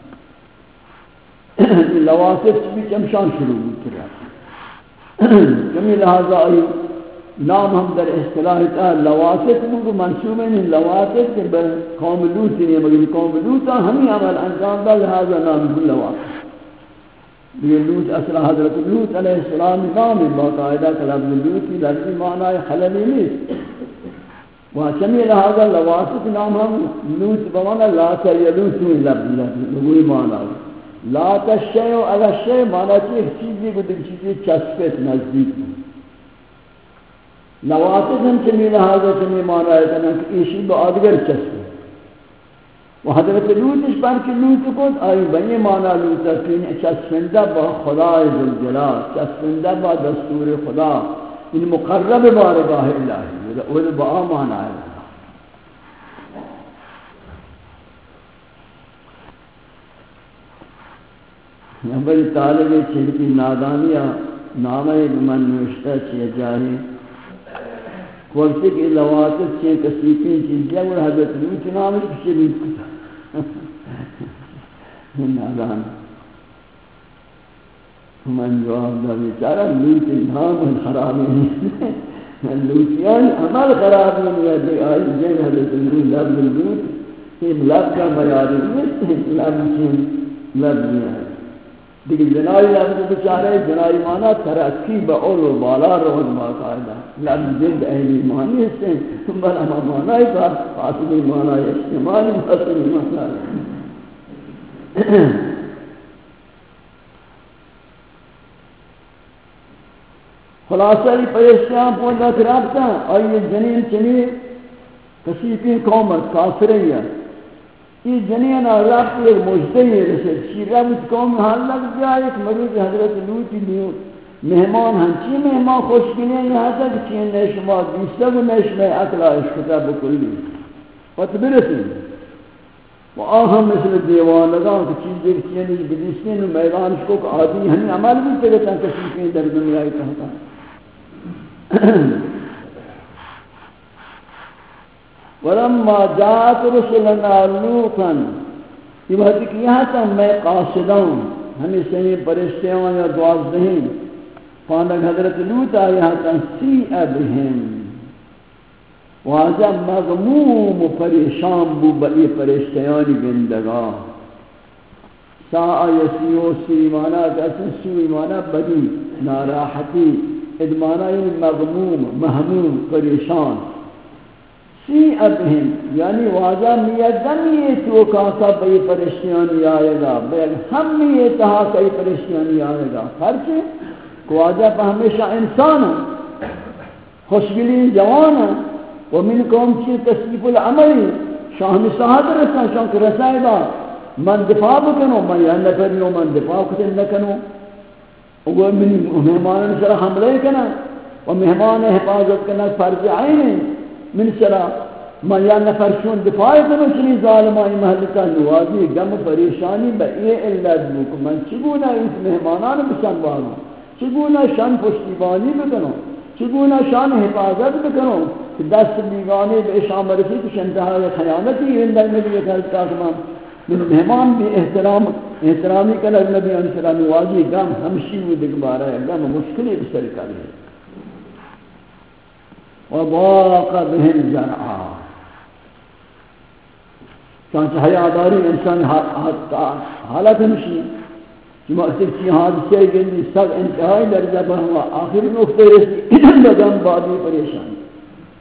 یہ لواسف بھی چمشان شروع کرا جمی لہذا آئی نام ہم در اصطلاح تا لواسف مجھو منصوب ہیں لواسف کہ قوم لوط نہیں مگر قوم لوطا ہمیں عمل انجام دا لہذا نام بھی لواسف. یہ لوط اصلا حضرت لوط علیہ السلام نام باقاعدہ کلاب لوط کی لفظی معنی خللی نہیں وہاں لہذا لواسط نام ہم لوط بمانا لا تیلوتو لفظ لگوی معنی لا تشیع علی الشیع معنی چی ایک چیزی کو دیکھ چیزی چسپت نزدیک لواسط ہم چمی لہذا چمی معنی ہے کہ ایشی با آدگر چسپت و حضرت لوطش پر کہ لوط کود آئی بنی معنی لوطا کین چسپندہ با خدای ذوالجلال چسپندہ با دستور خدا ان مقرب بارگاہ الہی وہ با معنی ہے. نمبر طالب چھلکی نادانیہ نامہ من نوشتہ چھے جاہی وقتی کہ لواتت چھے کسیقین چیزیں اور حضرت لوط نامہ کسی لوط کتا نادان من جواب دا بیچارہ لوط نام خرابی نہیں لوطیان عمل خرابی نہیں ہے آئی جن حضرت لوط لفظ لوط یہ لفظ کا بیاری نہیں لفظ چین لفظ نہیں ہے دیکھ جنائی لفظ بچارے جنائی معنی ترقی بأول و بالا رہن باقاعدہ لفظ جند اہلی معنی سے بلا ما معنی کا فاصلی معنی اجتماعی فاصلی معنی خلاصہ لی پریشتیاں پوندہ کرابتا اور یہ جنین چنین کسی کی قومت کافری ہے یہ جنین رب ایک مجدہی رسل چی رب اس قوم حال لگ جائے ایک مریض حضرت لوٹی لیو مہمان ہنچی مہمان خوش کلیں یہاں تک چین نشما دیستا و نشما اکلا اشکتا بکلی فتبرسن و آہم مثل دیوان لگا کہ چیز دیکھ چینی بدیسین و میدانش کو آدھی ہمیں عمل بھی تگتا کسی کی در دنیا کہتا ولما جاءت رسلنا لوطا یہ بات کہ یہاں تک میں قاصدوں ہمیں سنی پرشتیوں یا دوازدہیں پاندک حضرت لوط آیا تک سیئ بہم واجہ مغموم و پریشان بو بئی پرشتیانی گندگا ساء یسیو سی مانا کسی سوی مانا بدی ناراحتی ادمانا یعنی مغموم محموم پریشان سی ابہم یعنی واجہ میدنی تو کاسا بئی پریشانی آئے گا بیل ہم میں تہا کئی پریشانی آئے گا فرچے کہ واجہ پہ ہمیشہ انسان ہے خوشگلی جوان ہے ومن قوم چی تصیف العملی شاہم صحت رسا شاہم رسائے گا من دفاع بکنو من یا نفریو من دفاع کتن نکنو وہ من مہمان سر حملے کنا و مہمان حفاظت کنا فرض عین من سرا من یا نفرشون دفاع کنو چنی ظالمائی محلتا نوازی گم پریشانی با ای علت بکو من چگونا اس مہمانان بسنبانو چگونا شان پشتیبانی بکنو چگونا شان حفاظت بکنو کہ دست بیگانے بے اشام رسی کچھ انتہائی خیانتی اندر نبی کہتا کہ من مہمان بھی احترام احترامی کنر نبی علیہ السلام نوازی گم ہمشی وہ دکبارا ہے گم مشکلی بسر کر ہے وضاق بهم ذرعا چانچہ حیاداری انسان حالت ہمشی چما اصل چی حادثے گئی سب انتہائی درجہ پر ہوا آخر نقطے رسی بدن بادی پریشانی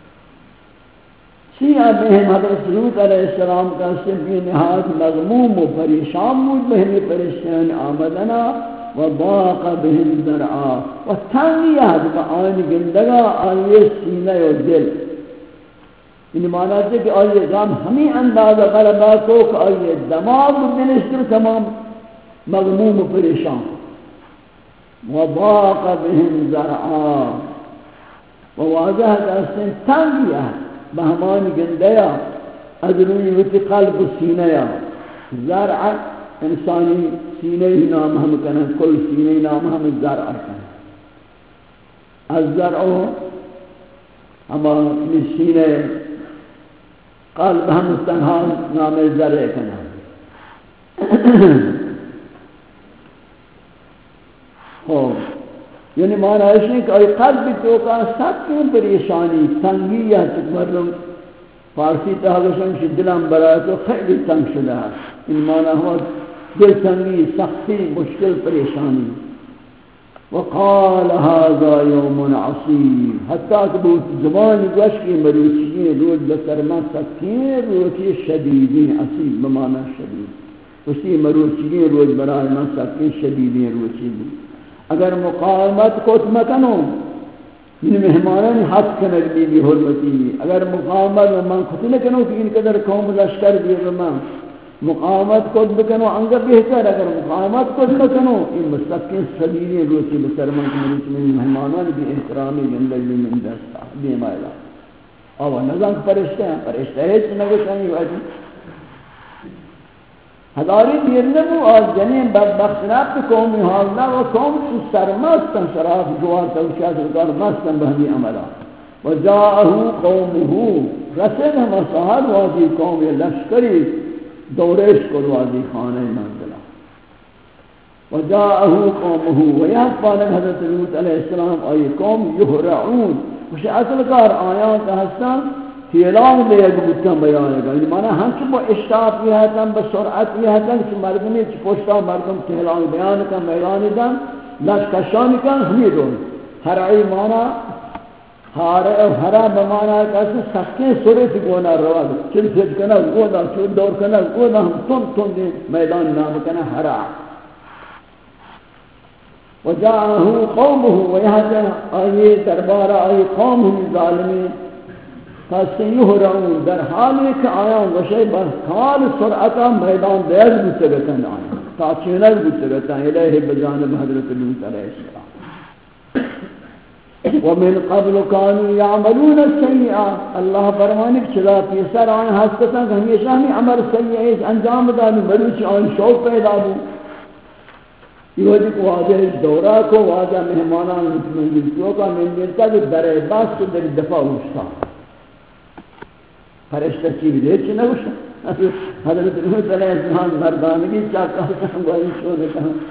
سیاہ بہم حضرت لوط علیہ السلام کا سبی نہایت مغموم و پریشان بود بہم پریشان آمدنا و ضاق بهم ذرعا و تنگیت با آن گندگا آئیے سینہ و دل یعنی معنی ہے کہ آئیے غم ہمیں اندازہ غلبہ کو کہ آئیے دماغ و دلشتر تمام مغموم و پریشان و ضاق بهم ذرعا و واضح کہ تنگیت بہمان گندیا ادروی وتی قلب و سینیا زرع انسانی سینہ ہی نام ہم کنا کل سینہ نام ہم زرع کنا الزرع ہما سینہ قلب ہم تنہا نام زرع کنا ہو یعنی معنی ہے کہ قلب تو کا سب کی پریشانی تنگی ہے کہ مردم فارسی تحلشن کہ دلم برای تو خیلی تنگ شده ہے این معنی ہوا دل تنگی سختی مشکل پریشانی وقال هذا يوم عصيب حتی کہ بہت زبان گوش کی مروچی روز بسرمان سکین روچی شدیدین عصیب بمعنی شدید اسی مروچی روز برای من سکین شدیدین روچی بود اگر مقاومت کوت مکنو من مہمانان حق کنر بی بی حرمتی اگر مقاومت من خود نکنو کہ ان قدر قوم لشکر بیر من مقاومت کوت بکنو انگا بہتر اگر مقاومت کوت مکنو این مستقین صدیلی روچی بسرمان کنروچ من مہمانان بی احترامی جندگی من دستا بی مائلہ آوہ نظام پرشتے ہیں پرشتے ہیں نگوشانی واجی ہزاری دیر نبو آج جنین بدبخت نبت قومی حالنا و قوم چو سرمستن شراب جوار توشیات رکار مستن بہمی عملا و جاءہو قومہو رسل ہم سہر واضی قومی لشکری دورش کو واضی خانہ منزلہ و جاءہو قومہو و یہاں پانک حضرت لوط علیہ السلام آئی قوم یہرعون وش اصل کار آیان کا حسن اعلان دے گا بتاں بیان گا یعنی معنی ہم چھ اشتاف یہ ہے بسرعت یہ ہے کہ مردمی چھ پوچھتا مردم کے اعلان بیان کا میدان دن لشکشان کا ہمیں دون ہر ای معنی ہر ہرا بمعنی کا سکے سورت گونا روا چل پھٹ کنا گونا چل دور کنا گونا ہم تم تم دے میدان نام کنا ہرا وجاءه قومه ويهدى اي دربار اي قوم ظالمين فسيهرون در حالی که آیان وشی بر کال سرعتا میدان دیز بودتگتن آیان تا چینل بودتگتن الیه بجانب حضرت لوط علیہ السلام ومن قبل كانوا يعملون السيئات اللہ فرمانے کہ چلا پیسر آئیں حسکتاں کہ ہمیشہ ہمیں عمل سیئے انجام دانی مروچ آئیں شوق پیدا ہو یہ وجہ کو واضح دورہ کو واضح مہمانان منزلتوں کا منزلتا کہ در عباس کو در دفع ہوشتا فرشتہ چیز دے چی نوشتا حضرت لوط علیہ السلام مردانگی چاکا ہم گوئی شو دیتا ہوں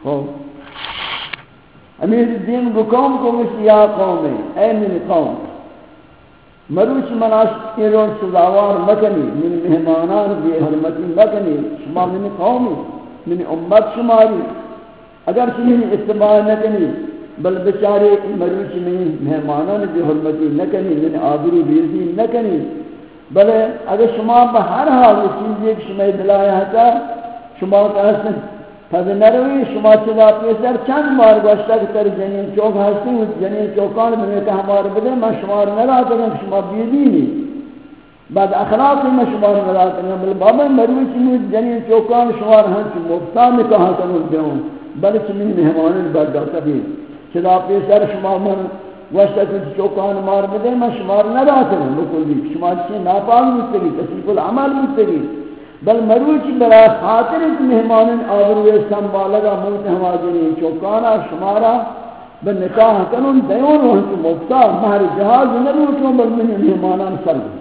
خوب امیر الدین کو قوم کو مجھے یا قوم ہے اے من قوم مروچ مناسب کے روز سزاوار مکنی من مہمانان بھی حرمتی مکنی شما من قومی من امت شماری اگر چنین اتباع نکنی بل بچارے مروچ میں مہمانان بھی حرمتی نکنی من آبرو بیزی نکنی بلے اگر شما بہر حال چیز ایک شما دلایا تھا شما کا حسن فض نروی شما چلا پیسر چند بار گوشتا کہ تر جنین چوک ہستی ہوں جنین چوکان میں کہ ہمارے بدے میں شمار نراتا ہوں شما بیدینی بعد اخلاقی میں شمار نراتا ہوں بل بابا مروی چنین جنین چوکان شمار ہم چی مفتا میں کہا کنوں دیوں بل چنین مہمانین برداتا بھی چلا پیسر شما من واشتا کچھ چوکان مار بدے میں شمار نہ رہتا ہوں بکل بھی شمار سے ناپاک مستگی تصریف العمال مستگی بل مروچی برا خاطر ایک مہمان آبروی سنبالگا موت ہمازنی چوکانا شمارا بنکاح کنون دیون وہنچو مفتا مہر جہاز نروچوں بل من مہمانان سر گئی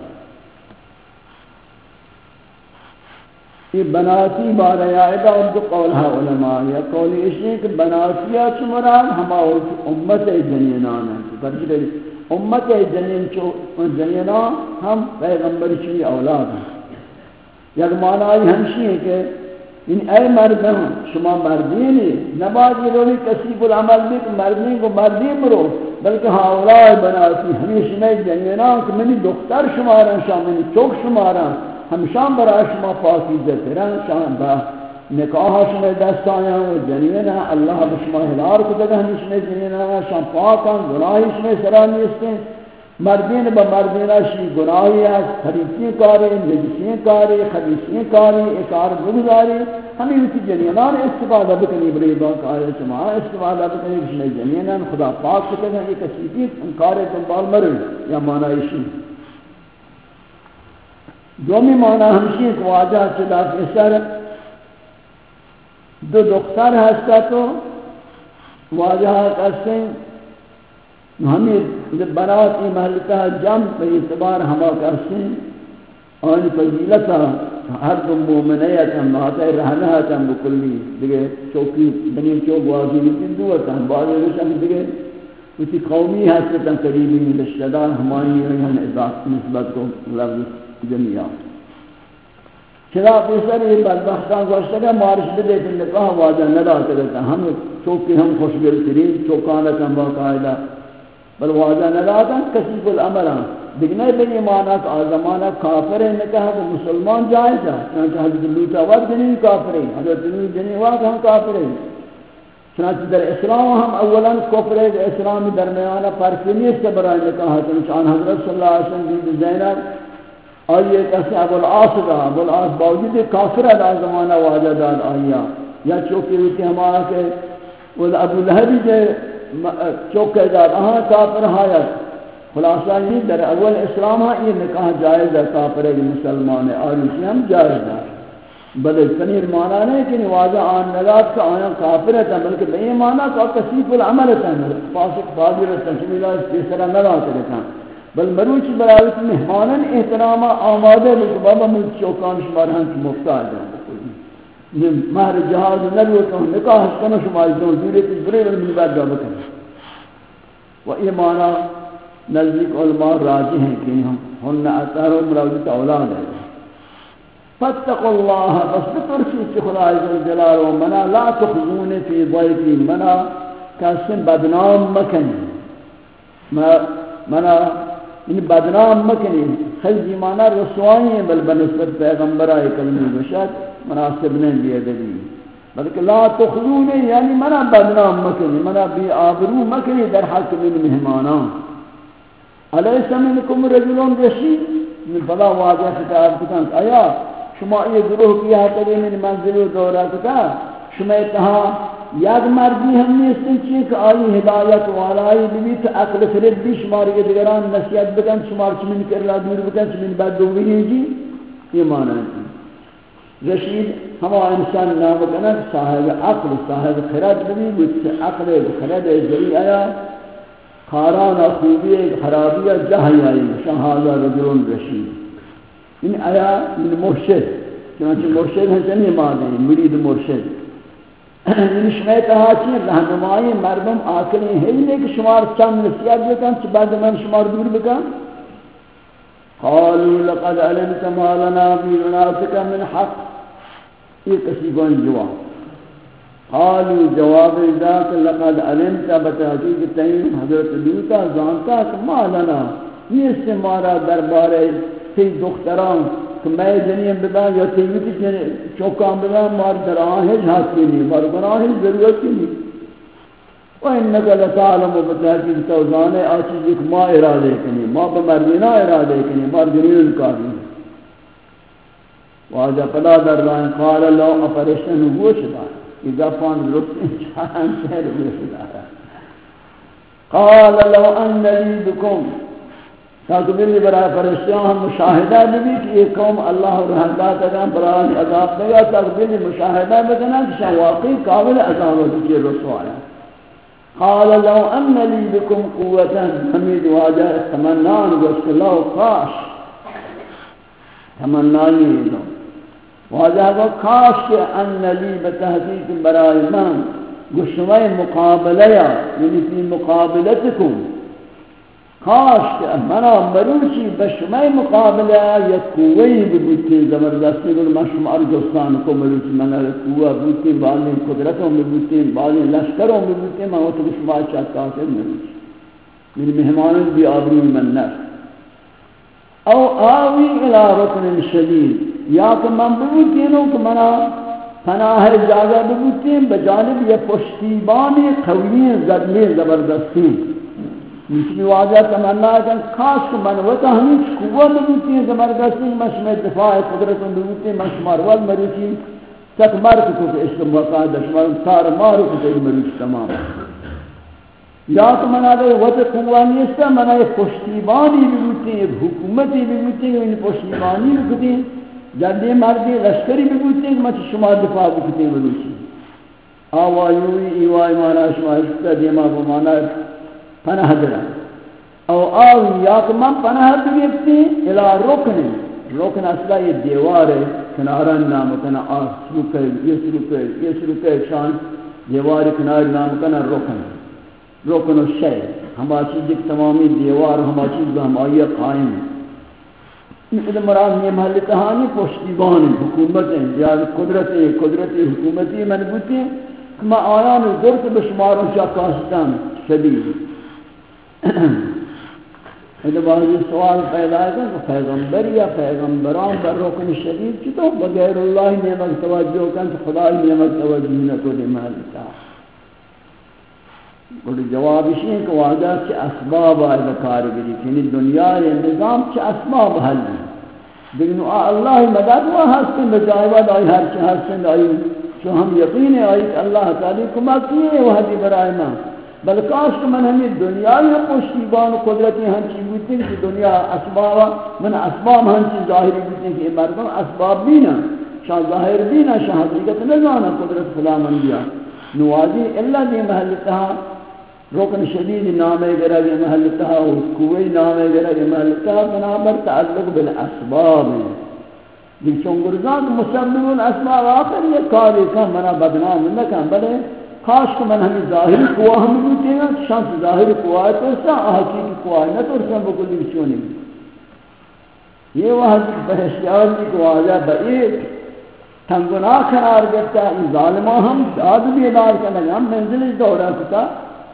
یہ بناتی بارہ آئدہ عبد قولها علماء یا قولی اشیاء کہ بناتیہ چمران ہما امت جنینان ہیں پرچہ کہ امت جنین چو جنینان ہم پیغمبر چوی اولاد ہیں یک معنی ہمشی ہے کہ ان اے مردم شما مردینی نباید یہ روی کسیب العمل بھی کہ مردین کو مردین برو بلکہ ہاولاء بناتی ہمیشہ میں جنینان کہ منی دختر شمارن شاہ منی چوک شمارن ہمشان برای شما پاکیزہ ترن شان با نکاح شما دست آیا و جنینان اللہ بشما حلار کو دگا ہمیشہ میں جنینان شان پاکن گناہی شما سرانی استیں مردین با مردینہ شی گناہی ہے خریصی کاری نجسی کاری خریصی کاری اکار بگزاری ہمیں اسی جنینان استفادہ بکنی بریبا کاری شما استفادہ بکنی بشما جنینان خدا پاک سکتے ہیں ایک اسی انکار دنبال مرد یا معنی شی دومی معنی ہمشی ایک واجہ چلا فسر دو دختر ہستا تو واجہ کستے ہمیں برات ای محلتہ جمع پر اعتبار ہما کرتے ہیں آنی فضیلتا ہر دو مومنیتا ماتا رہنہتا بکلی دیگے چوکی بنیم چوک واضی لیکن دوتا بعضی رشم دیگے اسی قومی حسیتا قریبی لشدار ہمانی رہن اضافت نسبت کو لفظ جمعیہ چرا پیسر یہ بدبختان گوشتا کہ مارش بدے تن نکاح واضح نداتا رہتا ہم چوکی ہم خوشگل ترین چوکانتا باقاعدہ بل واضح نداتا کسیب العمل ہاں دیکھنے پر یہ معنی کہ آزمانہ کافر ہے نکاح وہ مسلمان جائز ہے چنانچہ حضرت لوتا وقت جنین کافر ہے حضرت جنین وقت ہم کافر ہے چنانچہ در اسلام ہم اولا کفر ہے اسلامی درمیانہ فرق نہیں اس سے برای نکاح چنانچہ حضرت صلی اللہ علیہ وسلم بید زینب اور یہ کسی ابو العاص دا ابو العاص باوجود کافر ہے آزمانہ واضح داد آئیا یا چوکی ہوتی ہمارا کہ وہ ابو لہبی جو چوکے داد ہاں کافر حایت خلاصہ یہ در اول اسلام ہاں یہ نکاح جائز ہے کافر ہے مسلمان ہے اور اسی ہم جائز ہے بلے سنیر معنی نہیں کہ واضح آن نگات کا آیا کافر ہے بلکہ بے معنی کا کسیف العمل ہے فاسق فاضر ہے تشمیلہ اس تیسرا نگات رہتا بل مروچ براویت مہمانن احترامہ آمادے بلکہ بابا ملک چوکان شمار ہاں کی مفتاج ہیں مہر جہاز نلوتا ہوں نکاح کنو شمار دون دوری کچھ برے علمی بات جا بکن و یہ معنی نزدیک علماء راجی ہیں کہ ہم ہن اثار و مراودت اولاد ہے فاتقوا اللہ بس بترسی چی خدا عزیز جلال و منا لا تخزون فی ضیفی منا کسی بدنام مکنی منا ان بدنام مکنی خیلی معنی رسوائی ہیں بل بنسبت پیغمبر آئے کلمی بشد مناسب نہیں لیے دلی بلکہ لا تخزون یعنی منا بدنام مکنی منا بی آبرو مکنی در حق من مہمانان علیس منکم رجلون رشید من بلا واضح خطاب کتاں آیا شما یہ گروہ کیا تری من منزل و دورہ کتا شما اتہا یاد مردی ہم نے سنچی کہ آئی ہدایت والائی بھی تو عقل فرد بھی شمار کے دیگران نصیحت بکن شمار چمن کر لا دور بکن چمن بعد دو بھی جی یہ معنی ہے رشید ہما انسان نام کنک صاحب عقل صاحب خرد بھی وچ عقل خرد ذریع آیا خاران خوبی خرابی جہی آئی شہادہ رجل رشید ان آیا من مرشد چنانچہ مرشد ہیں چنی مادیں مرید مرشد ان شمع کہا چیئے رہنمائی مردم آکلی ہے لے کہ شمار چند نصیحت بکن چھ بعد من شمار دور بکن قالوا لقد علمت ما لنا في بناتك من حق یہ کسی کو جواب قالوا جواب ذات لقد علمت بتحقیق تین حضرت لوتا زانتا کہ ما لنا یہ اس سے مارا دربار تی دختران کہ میں جنیم بدان یا تیویتی چوکان بدان مار در آہج حق کی نہیں مار گناہی ضرورت کی نہیں وَإِنَّكَ لَتَعْلَمُ بَتَحْقِيقِ تَوْزَانِ آچیز ایک ما ارادے کنی ما بمردینا ارادے کنی مار جنین کاری واجہ پدا در رائن قال اللہ اپریشن ہوئے شدہ یہ گفان رکھتے ہیں چاہاں شہر ہوئے شدہ قال لو ان لی بکم تاکہ ملی برای فرشتیاں ہم مشاہدہ بھی کہ یہ قوم اللہ رحمتہ تکن برای عذاب دے گا تاکہ ملی مشاہدہ بکنا کہ شاہ واقعی قابل عذاب کی رسوایا قال لو ان لی بکم قوتا حمید واجہ تمنان گوشت لو کاش تمنانی دو واجہ کو کاش کہ ان لی بتحقیق برای من گوشتوائی مقابلیا یعنی فی مقابلتکم کاش کہ منا مروچی بشمائی مقابلہ یا قوی ببوتی زبردستی بل من شما ارجستان کو مروچی منا قوی ببوتی بالین قدرتوں ببوتی بالین لشکروں ببوتی من وقت بشما چاہتا ہے مروچی من مهمان بی آبروی من نفت او آوی الى رکن شدید یا کہ من ببوتینوں کہ منا پناہ جاگہ ببوتین بجانب یہ پشتیبانی قوی زدلی زبردستی مثل واضح تمنا ہے کہ خاص کہ من وطا ہمیں قوت ببوتین زبردستی مشمع دفاع قدرت ببوتین مشمار ول مریچی تک مارک تو کہ عشق موقع دشمار سار مارک تو کہ مریچ تمام یا تو منا دے وجہ قوانی اس کا منا ایک پشتیبانی بھی بوتی ایک حکومتی بھی بوتی ہے ان پشتیبانی بھی بوتی جردی مردی لشکری بھی بوتی ہے مچ شما دفاع بوتی ہے بلوچی آوائیوی ایوائی مانا شما اشتا دیما کو مانا پناہ درہ او آوی یا تو من پناہ دیتی الى رکن رکن اصلا یہ دیوار ہے کناران نام کنا آس سلوکے یہ سلوکے یہ سلوکے شان دیوار کنار نام کنا رکن رکن الشیء ہما چیز ایک تمامی دیوار ہما چیز ہم آئیے قائم مثل مراد یہ محل تہانی پشتیبان حکومتیں یا قدرتی قدرتی حکومتی منبوتی کما آیان ضرط بشماروں چا کاستان شدید ایک بار یہ سوال پیدا ہے کہ پیغمبر یا پیغمبران بر رکن شدید کی تو بغیر اللہ نعمت توجہ کن تو خدای نعمت توجہ نہ کو دے محل تہانی اور جواب اسی ہے کہ واجہ چھ اسباب آئے کارگری یعنی دنیا یہ نظام چھ اسباب حل ہے لیکن اللہ مدد وہ ہستن بجائیواد آئی ہر چھ ہستن آئی جو ہم یقین آئی کہ اللہ تعالی کما کیے وہ حدی برائے ماں بلکاش کہ من ہمیں دنیا یہ پشتیبان و قدرتی ہنچی بوتی کہ دنیا اسباب من اسباب ہنچی ظاہری بوتی کہ مردم اسباب بھی نا شاہ ظاہر بھی نا شاہ حقیقت نظانا قدرت خدا من دیا نوازی اللہ دی محلتہا رکن شدید نام گرہ یہ محلتہا و کوئی نام گرہ یہ محلتہا بنابر تعلق بالاسباب ہے لیکن چونگرزان مسبب الاسباب آخر یہ کاری کا منا بدنام نکن بلے خاص کہ من ہمیں ظاہری قوہ ہم بوتے ہیں شانس ظاہری قوہ تو سا حقیقی قوہ نہ تو رسم بکلی بچونی یہ وحد بہشتیار کی قوہ جا بئیت تنگنا قرار گفتا ان ظالمہ ہم داد بھی ادار کرنے ہم منزل دورہ کتا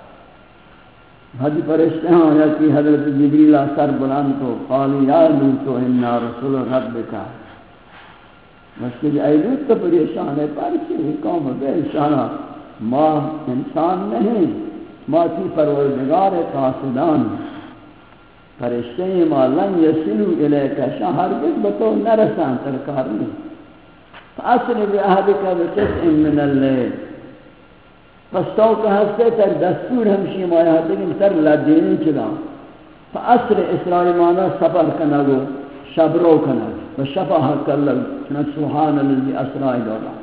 حدی پرشتے ہیں آیا کہ حضرت جبریل سر بلند تو قالی یا لوتو انا رسول ربکا مسکل اے لوت تو پریشان ہے پرچی قوم بے شانہ ما انسان نہیں ما تی پروردگار قاصدان فرشتے ہیں ما لن یسلو الیکا شاہ ہرگز بتو نرسان ترکار نہیں فاصل بعهدك بجزء من الليل پس تو کہ ہستے تر دستور ہمشی مایا لیکن تر لدین چلا فاصل اسرائیل مانا سفر کنگو شبرو کنگ و شفاہ کلل چنہ سبحان الذی اسرائیل دولا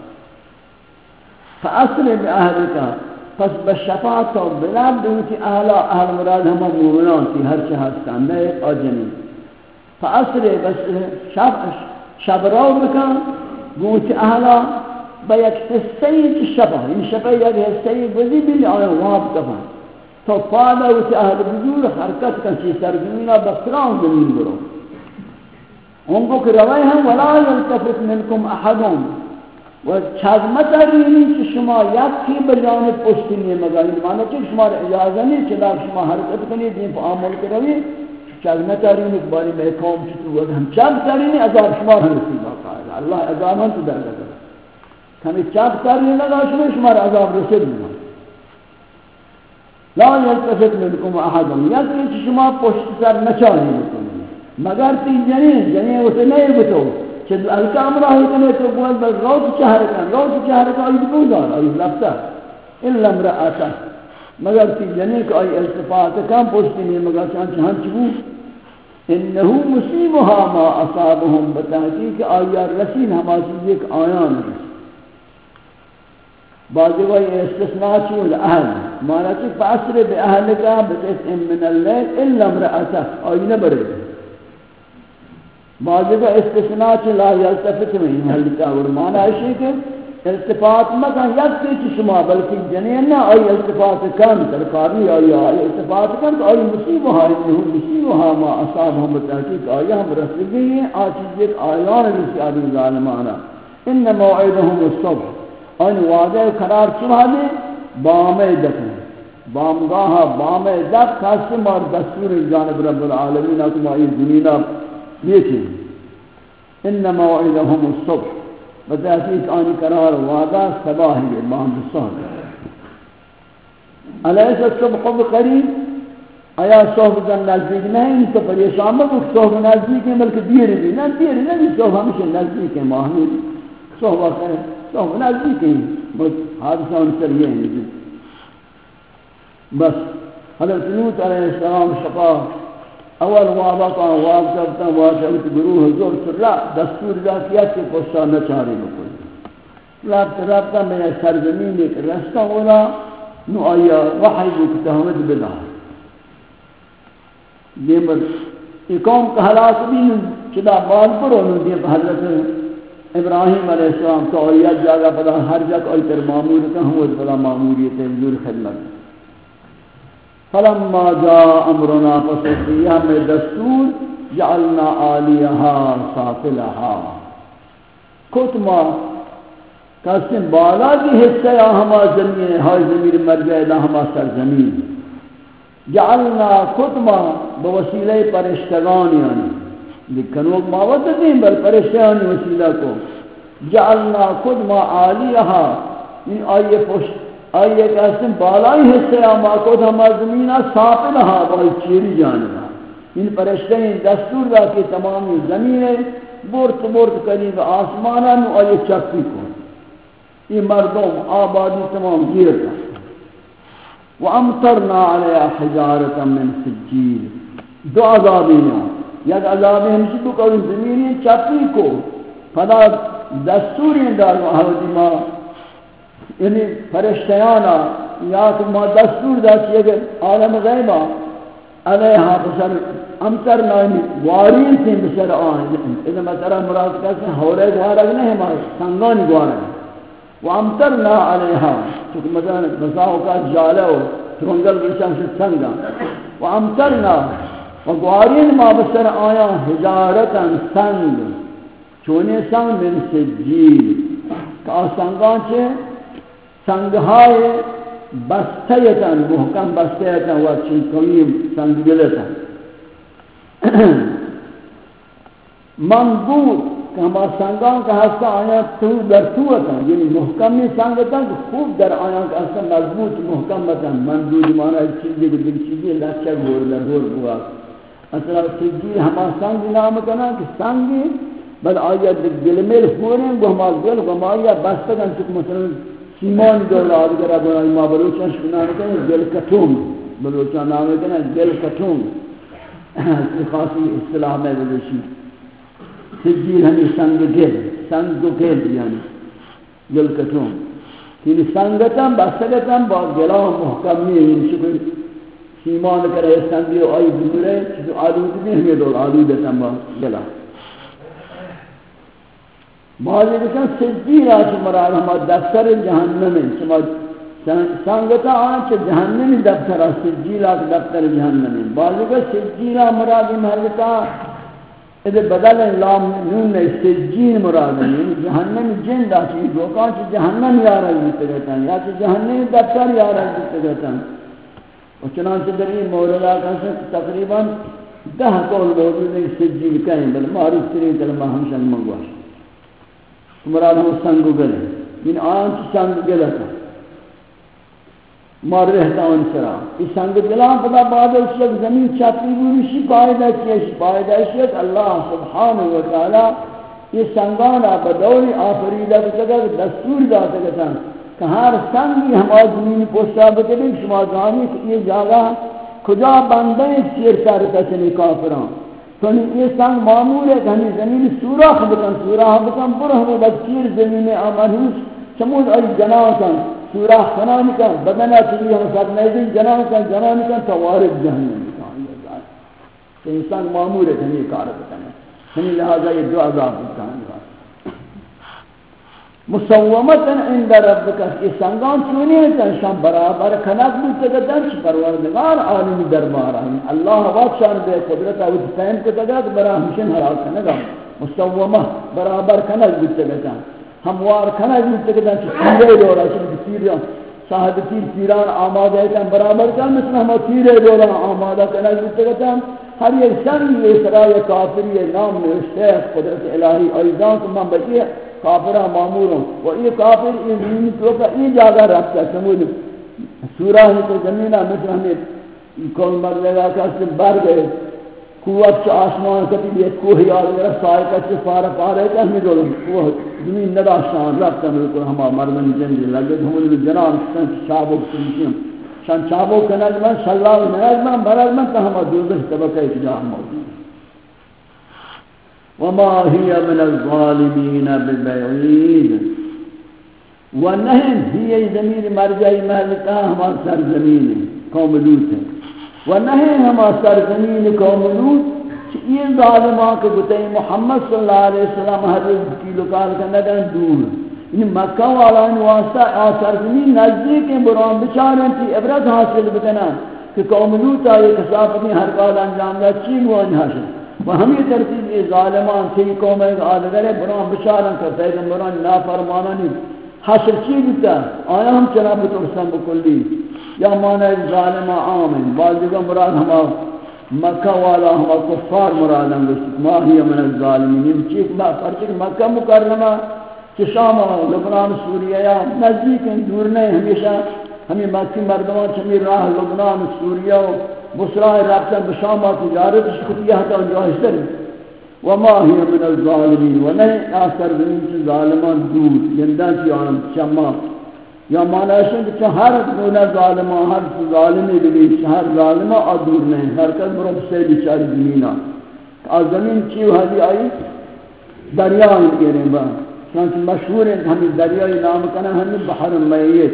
فاصل بعهدك پس بشفاعت و بلاد دوتی اہلا اہل مراد ہما مومنان تی ہر چہستان نیک و جنین فاصل بس شب شبرو بکن گوت اہلا با یک حصی شبہ این شبہ یک حصی بزی بلی آیا واب کفن تو پادا وچ اہل بزور حرکت کنچی سرزمینہ بسران زمین برو ان کو کہ روائی ہم ولا یلتفت منکم احدون و چازمت رینی چی شما یک کی بجانب پشتی نہیں مگانی مانا چی شما اجازہ نہیں چلا شما حرکت کنی دین پا عمل کروی چازمت رینی باری میں قوم چیتو وقت ہم چاز رینی عذاب شما رسی باقا ہے اللہ عذاب ہم تو در لگا ہمیں چاپ کرنے لگا شما شمار عذاب رسید لگا لا یلتفت منکم احدم یکی شما پشت سر نچاہی بکنی مگر تی جنین جنین اسے نہیں بتو چند الکام راہی کنے تو قول بل روز چہر کن روز چہر کن آئی بکو دار آئی لفتا الا امرأتا مگر تی جنین کہ آئی التفات کم پشتی نہیں مگر چانچہ ہم چبو انہو مصیبها ما اصابهم بتحقیق آیا رسید ہما چیز ایک آیان رسید بعضی وہ استثناء چول اہل مانا کہ فاسر بے اہل کا بجس من اللیل الا امرأتک آئی نبرے بعضی وہ استثناء چول لا یلتفت میں اہل کا اور مانا ہے کہ التفات مکن یک سے شما بلکہ جنین نہ آئی التفات کن ترکاری آئی آئی التفات کن تو آئی مصیبہ آئی انہو مصیبہ ما اصابهم بتحقیق آئی ہم رسل گئی ہیں آچیز ایک آیان رسی آدھی ظالمانا ان موعدهم الصبح آئی وعدہ قرار چوہ دے بامے دکھیں بامگاہ بام دب قاسم اور دستور جانب رب العالمین اکم آئی دنینا لیکن ان موعدهم الصبح بتحقیق آنی قرار وعدہ صباحی بام صبح علیہ الصبح بقریب آیا صبح کا نزدیک نہیں تو پریشان مت صبح نزدیک ہے بلکہ دیر بھی نہ دیر نہیں صبح ہمیشہ نزدیک ہے ماہی صبح کرے صبح نزدیک ہے بس حادثہ ان سے یہ ہے بس حضرت لوط علیہ السلام شفا اول وعدہ کا وعدہ کرتا واجبت گروہ حضور سرلا دستور ذاتیہ کے پوشا نہ چارے بکل رابط رابطہ میں سرزمین ایک رستہ ہونا نو آیا وحی بکتہمت بدا یہ مد اقوم کا حالات بھی چدا بال پر انہوں نے حضرت ابراہیم علیہ السلام تو آیا جاگا پدا ہر جگہ آئی تر معمول کا ہوں پدا معمولیت حضور خدمت فلما جاء امرنا فسقيها من دستور جعلنا عاليها سافلها کتما قسم بالا کی حصہ ہما زمین ہائی زمین مرجع ہما سرزمین جعلنا کتما بوسیلہ پرشتگان یعنی لیکن وہ ماوت نہیں بل پرشتگان وسیلہ کو جعلنا کتما عالیہا ان آئیے پشت آئیے قسم بالائی حصہ آما کود ہما زمینہ ساپنہا بائی چیری جانبا ان پرشتین دستور دا کی تمامی زمینیں بورت بورت قریب آسمانا نو آئیے چپی کو یہ مردم آبادی تمام گیرتا وَأَمْطَرْنَا عَلَيْهَا حِجَارَةً مِّن سِجِّيلٍ دو عذابیاں یک عذابی ہمشی تو کہ زمینیں چپی کو پدا دستوریں دار محمدی ماں یعنی فرشتیانا یا کہ ما دستور دا چیئے کہ عالم غیبہ علیہا بسر امتر نائمی گوارین تھی بسر آن اذا مطرح مراد کہتے ہیں حولے گوارگ نہیں ہمارے سنگانی گوارگ وامترنا علیہا چونکہ مثلا مساو کا جالے ہو ترنگل بلشان سے سنگا وامترنا وگوارین ما بسر آیا حجارتا سنگ چونے سنگ من سجیل کہ سنگان چھے سنگهای بستیتن محکم بستیتن و چین کنیم سنگ گلتن منبود کہ ہما سنگان کا حصہ آیا تو در توتن یعنی محکمی سنگتن کہ خوب در آیا کہ حصہ مضبوط محکمتن منبود مانا ایک چیزی کہ دل چیزی لچک گور لگور گوا اصلا سجی ہما سنگ نام کنا کہ سنگی بل آیا دل میل خوریں گو ہما دل گو ہما آیا بستگن چک مثلا سیمان دول آدگر ابنائی ما بلوچان شکنانے کہنے گل کتوم بلوچان نامے کہنے گل کتوم اس خاصی اصطلاح میں بلوچی سجیل ہمیں سنگ گل سنگ کو گل یعنی گل کتوم یعنی سنگتاں بستگتاں با گلاں محکم نہیں یعنی شکر سیمان کرے سنگی آئی بگرے چیزو آلود نہیں ہمیں دول آلودتاں با گلاں بعضی بکن سجیل آچ مراد ہما دفتر جہنم ہے سانگتا آنچ جہنمی دفتر ہے سجیل آچ دفتر جہنم ہے بعضی بکن سجیل آ مراد محلتا ادھے بدل لام نون ہے سجیل مراد ہے جہنم جند آچی دوکان چی جہنم یارا جیتے گتا ہے یا چی جہنمی دفتر یارا جیتے گتا ہے و چنانچہ در این موردہ کہتے تقریباً دہ قول موجود ہے سجیل کہیں بل معروف ترین کلمہ ہمشن منگواش مراد ہم سنگ گلے ان آن کی سنگ گلے تھا مار رہتا ان سرا اس سنگ گلان پدا بعد اس وقت زمین چاپی بوریشی پائدہ کیش پائدہ شد اللہ سبحانہ وتعالی یہ سنگانا بدوری آفریدہ بکتا دستور داتا کہتا کہ ہر سنگی ہمارا زمین پوشتا بکتے شما زانی یہ جاگہ کجا بندیں سیر سارتا چنی کافران تو یہ سنگ معمول ہے کہ ہمیں زمین سوراخ بکن سوراخ بکن پر ہمیں بچیر زمین آمانوش چمود آئی جناو کن سوراخ کنانی کن بدنہ چلی ہم ساتھ نیدن جناو کن جنانی کن توارد جہنم بکن تو یہ سنگ معمول ہے کہ ہمیں کار بکن ہمیں لہذا یہ دو عذاب بکن مصومتا عند ربک یہ سنگان چونی ہے کہ شام برابر کھنک بودتے کہ درش پروردگار عالمی دربار آئین اللہ وقت شان بے قدرت آئیت فہم کو تگا کہ برا ہمشن حرال کھنگا مصومہ برابر کھنک بودتے کہ ہموار کھنک بودتے کہ درش سیرے دورا چلی سیرے صاحب تیر تیران آمادہ ہے برابر کا مثل ہم تیرے دولا آمادہ کرنا جتگتا ہر یہ شن یہ سرائے کافر یہ نام نوشتے قدرت الہی ایزان تو من بچی کافرہ معمور ہوں و یہ کافر یہ زمین تو کا یہ جاگہ رکھتا سمود سورہ ہی تو زمینہ مثل ہمیں کول مر لگا کہ اس بر گئے قوت سے آسمان کتی بھی کوہی آدھگرہ سائقہ سے پارا پارا ہے کہ ہمیں دولم کوہ زمین نداشتان رکھتا ملکل ہما مردن جنجی لگے ہمیں جناب شان چابو کنشیم شان چابو کنجمن شلاو نجمن برجمن تا ہما دوزخ طبقہ اکجاہ موجود وما هي من الظالمین ببعید ونہم ہی زمین مرجعی محلکہ ہما سرزمین قوم لوت ہے ونہم ہما سرزمین قوم لوت یہ ظالمان کے بتائیں محمد صلی اللہ علیہ وسلم حضرت کی لکال کا نگن دور ان مکہ والا ان واسطہ آثار زمین نزدیک ہیں بران بچاریں تھی عبرت حاصل بکنا کہ قوم لوت آئے کساپتی ہر کال انجام دا چین وہ انحاشر و ہم یہ ترتیب یہ ظالمان تھی قوم آدھگر بران بچاریں کا پیغمبران نافرمانانی حاصل چی بتا آیا ہم چناب ترسن بکلی یا مانا ظالمان آمین بعض جگہ مراد ہما مکہ والا ہما کفار مرادن گوشت ما ہی من الظالمین چیک ما پرچک مکہ مکرمہ کہ شام لبنان سوریہ یا نزدیک ہیں دور نہیں ہمیشہ ہمیں مکی مردمان چمی راہ لبنان سوریہ و بسراء رابطہ بشامہ تجارت شکریہ تا انجاہشتر وما ہی من الظالمین و نہیں آثر زمین سے ظالمان دور جندان کی آنم چمہ یا معنی ہے کہ ہر گناہ ظالمہ ہر ظالمی بھی ہر ظالمہ دور نہیں ہر کس برب سے بیچاری زمینہ اور زمین چیو حدی آئی دریا کے رہا چونکہ مشہور ہے ہمیں دریائی نام کنا ہمیں بحر میت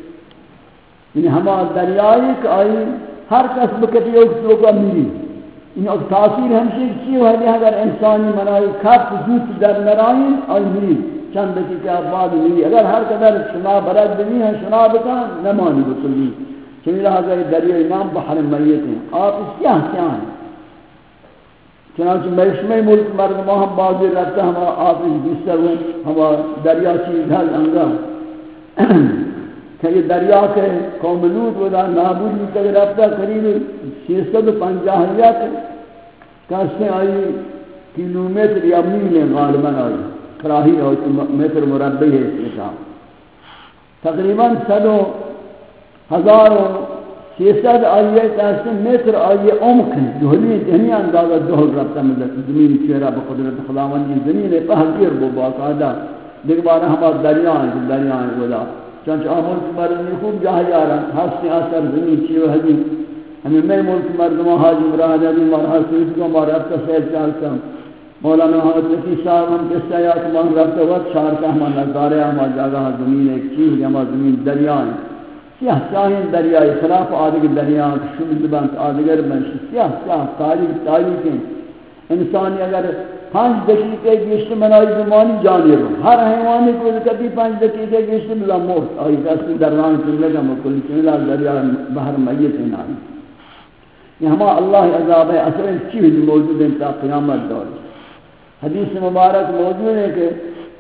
یعنی ہما دریائی کہ آئی ہر کس بکتی اکتو کا ملی ان اک تاثیر ہمشہ چیو حدی اگر انسانی منائی کھپ زوت در نرائن اور ملی چند بکی کہ بعد نہیں اگر ہر قدر شنا برد بھی ہیں شنا بکا نمانی بکلی چنی لہذا یہ دریائی نام بحر میت ہیں آپ اس کیا کیا ہیں چنانچہ میشمی ملک مردمہ ہم بازی رکھتا ہم آپ اس بستر ہوں ہم دریا چیز حل انگا کہ یہ دریا کے قوم لوت ودا نابود تک رکھتا قریب چھ سو پنجاہیت کہتے آئی کلومیٹر یا میل غالباً آئی کراہی ہے متر مربع ہے اس کا تقریباً سدوں ہزاروں چھ سد آئیے کہتے متر آئیے عمق ہیں دہلی دہنی اندازہ دہل رابطہ ملت زمین چہرہ بقدرت خداوندی زمین پہگیر بو باقاعدہ دیکھ بارہ ہمارا دریا ہیں دریا ہیں ولا چونچہ آمول کی مردمی خوب جہاں جا رہا ہستے آثر زمین چیو حدی ہمیں میں ملک مردمہ حاجی مراہ جدی مرحا سویت کو ہمارا افتا سید چاہتا ہوں مولانا محمد لطی صاحب ہم کس طرح کہ مان رکھتے وقت شہر کا ہمارا نظارے ہمارا جگہ زمین ایک چیز ہمارا زمین دریا ہے سیاہ سیاہین دریا خلاف آدھگر دریا شمد بانت آدھگر بنشی سیاہ سیاہ تاریخ تاریخ ہیں انسانی اگر پانچ دقیقے گیشت منائی زمانی جانے رو ہر حیوانی کو کبھی پانچ دقیقے گیشت ملا موت آئی دستی دران چن لگا مکلی چنلا دریا بحر میت ہیں آئی یہ ہما اللہ عذاب ہے اصل چیز موجود ہیں تا قیامت دور حدیث مبارک موجود ہے کہ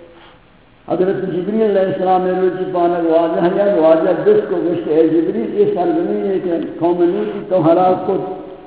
حضرت جبریل علیہ السلام نے روچی پانک واضح ہے واضح دس کو گشت اے جبریل یہ سرزمین ہے کہ قوم لوط کی تو ہلاک کو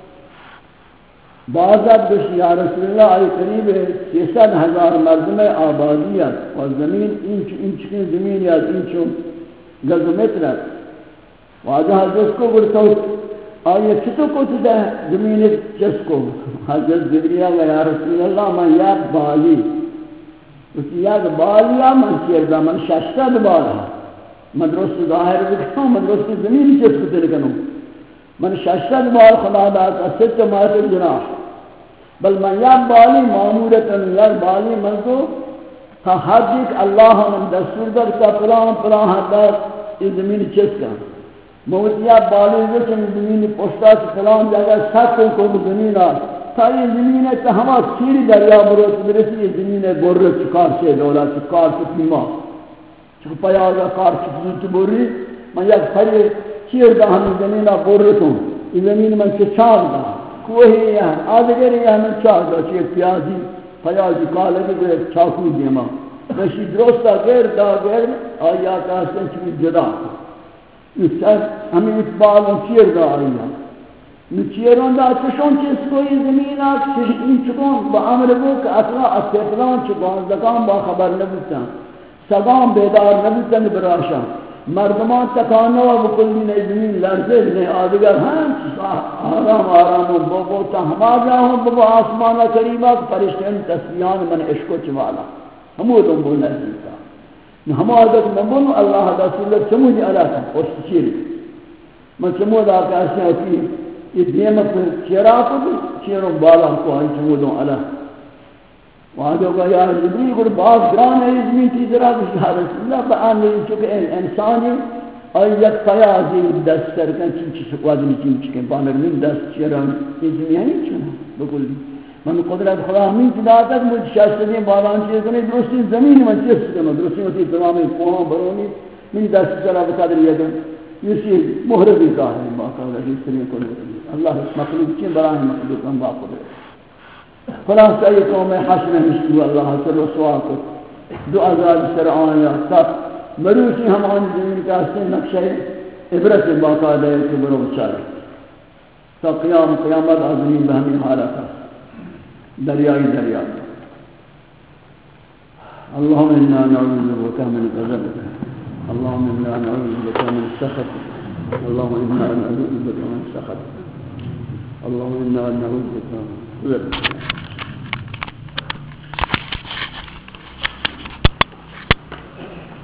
بعضت گشت یا رسول اللہ آئی قریب ہے چھ سو ہزار مردم آبادیت اور زمین انچ انچ کی زمین یا انچوں گزمترت واضح دس کو گرتا آئیے کتو کو تدہ زمین جس کو حضرت جبریل و یا رسول اللہ من یاد بالی اسی یاد بالیا من چیردہ من ششتد بالا من درست ظاہر بکتا من درست زمین جس کو تلکنوں من ششتد بال خدا داتا ست ماتر جناح بل من یاد بالی معمورتا یاد بالی من تو تا حدیق اللہ من دستور در کا پلان پلان حدیق اس زمین جس کا موتیا بالی وچن زمین پوشتا سے فلان جگہ ساتوں کو زمین آ تا یہ زمین ہے کہ ہما سیری دریا بروت برسی یہ زمین ہے بور چکار سے دولا چکار سے پیما چکا پیا آگا کار چکزوت بوری من یک پھری چیر دا ہمیں زمین آ بورتوں یہ زمین من سے چار دا کوئی یہاں آدھگر یہاں من چار دا چیر پیازی پیا چکا لگی گئے چاکو دیما وشی درستا غیر دا غیر آیا کہستن چکی جدا اس ہمیں اقبال و چیر دا آئینا چیروں دا چشون چیز کوئی زمینات چشون چکون با عمر بو کہ اصلا استقلان چکون زکان با خبر نبوتا سگان بیدار نبوتا براشا مردمان تکانو و بکلی نئی زمین لرزے نئی آدگر ہم آرام آرام بو بو تا ہما جاہوں بو آسمانا قریبا پرشتین تسبیحان من عشق و چوالا ہمو دن بو نزدیتا ہمو آدھر نبونو اللہ دا سلت چموجی علاقہ اور چیر من چمود آکا ایسے ہوتی یہ دیمت چیرا کو بھی چیروں بالا کو آئی چمودوں علیہ وہاں جو کہا یا جبریل کو بعض گران ہے ازمی تیزرا بھی یا رسول اللہ بآن نہیں چکے انسانی اور یک فیاضی دست سرکن چیچی سکوازنی چیچکے پانر من دست چیرا ازمی ہے نہیں چنا بکل من قدرت خدا ہمیں چدا تک مجھ شاشتنی بالان چیز کرنے درستی زمین من چیز کرنے درستی ہوتی تمامی کوہاں برونی من دست چرا بقدر یدن یہ محربی کا ہے باقا رجیس طریقے کو اللہ مخلوق چین براہ مخلوق ہم باقا دے خلاصہ یہ قوم حشر مشکو اللہ سے رسوا کو دو ازاد سرعان یا تک مروسی ہم آن زمین کا سے نقشہ عبرت باقا دے کہ برو بچارے تا قیام قیامت عظیم بہمی حالتا دریائی دریا اللہم انا نعوذ بک من غضبک اللهم انا نعوذ بك من سخطك اللهم انا نعوذ بك من سخطك اللهم انا نعوذ بك من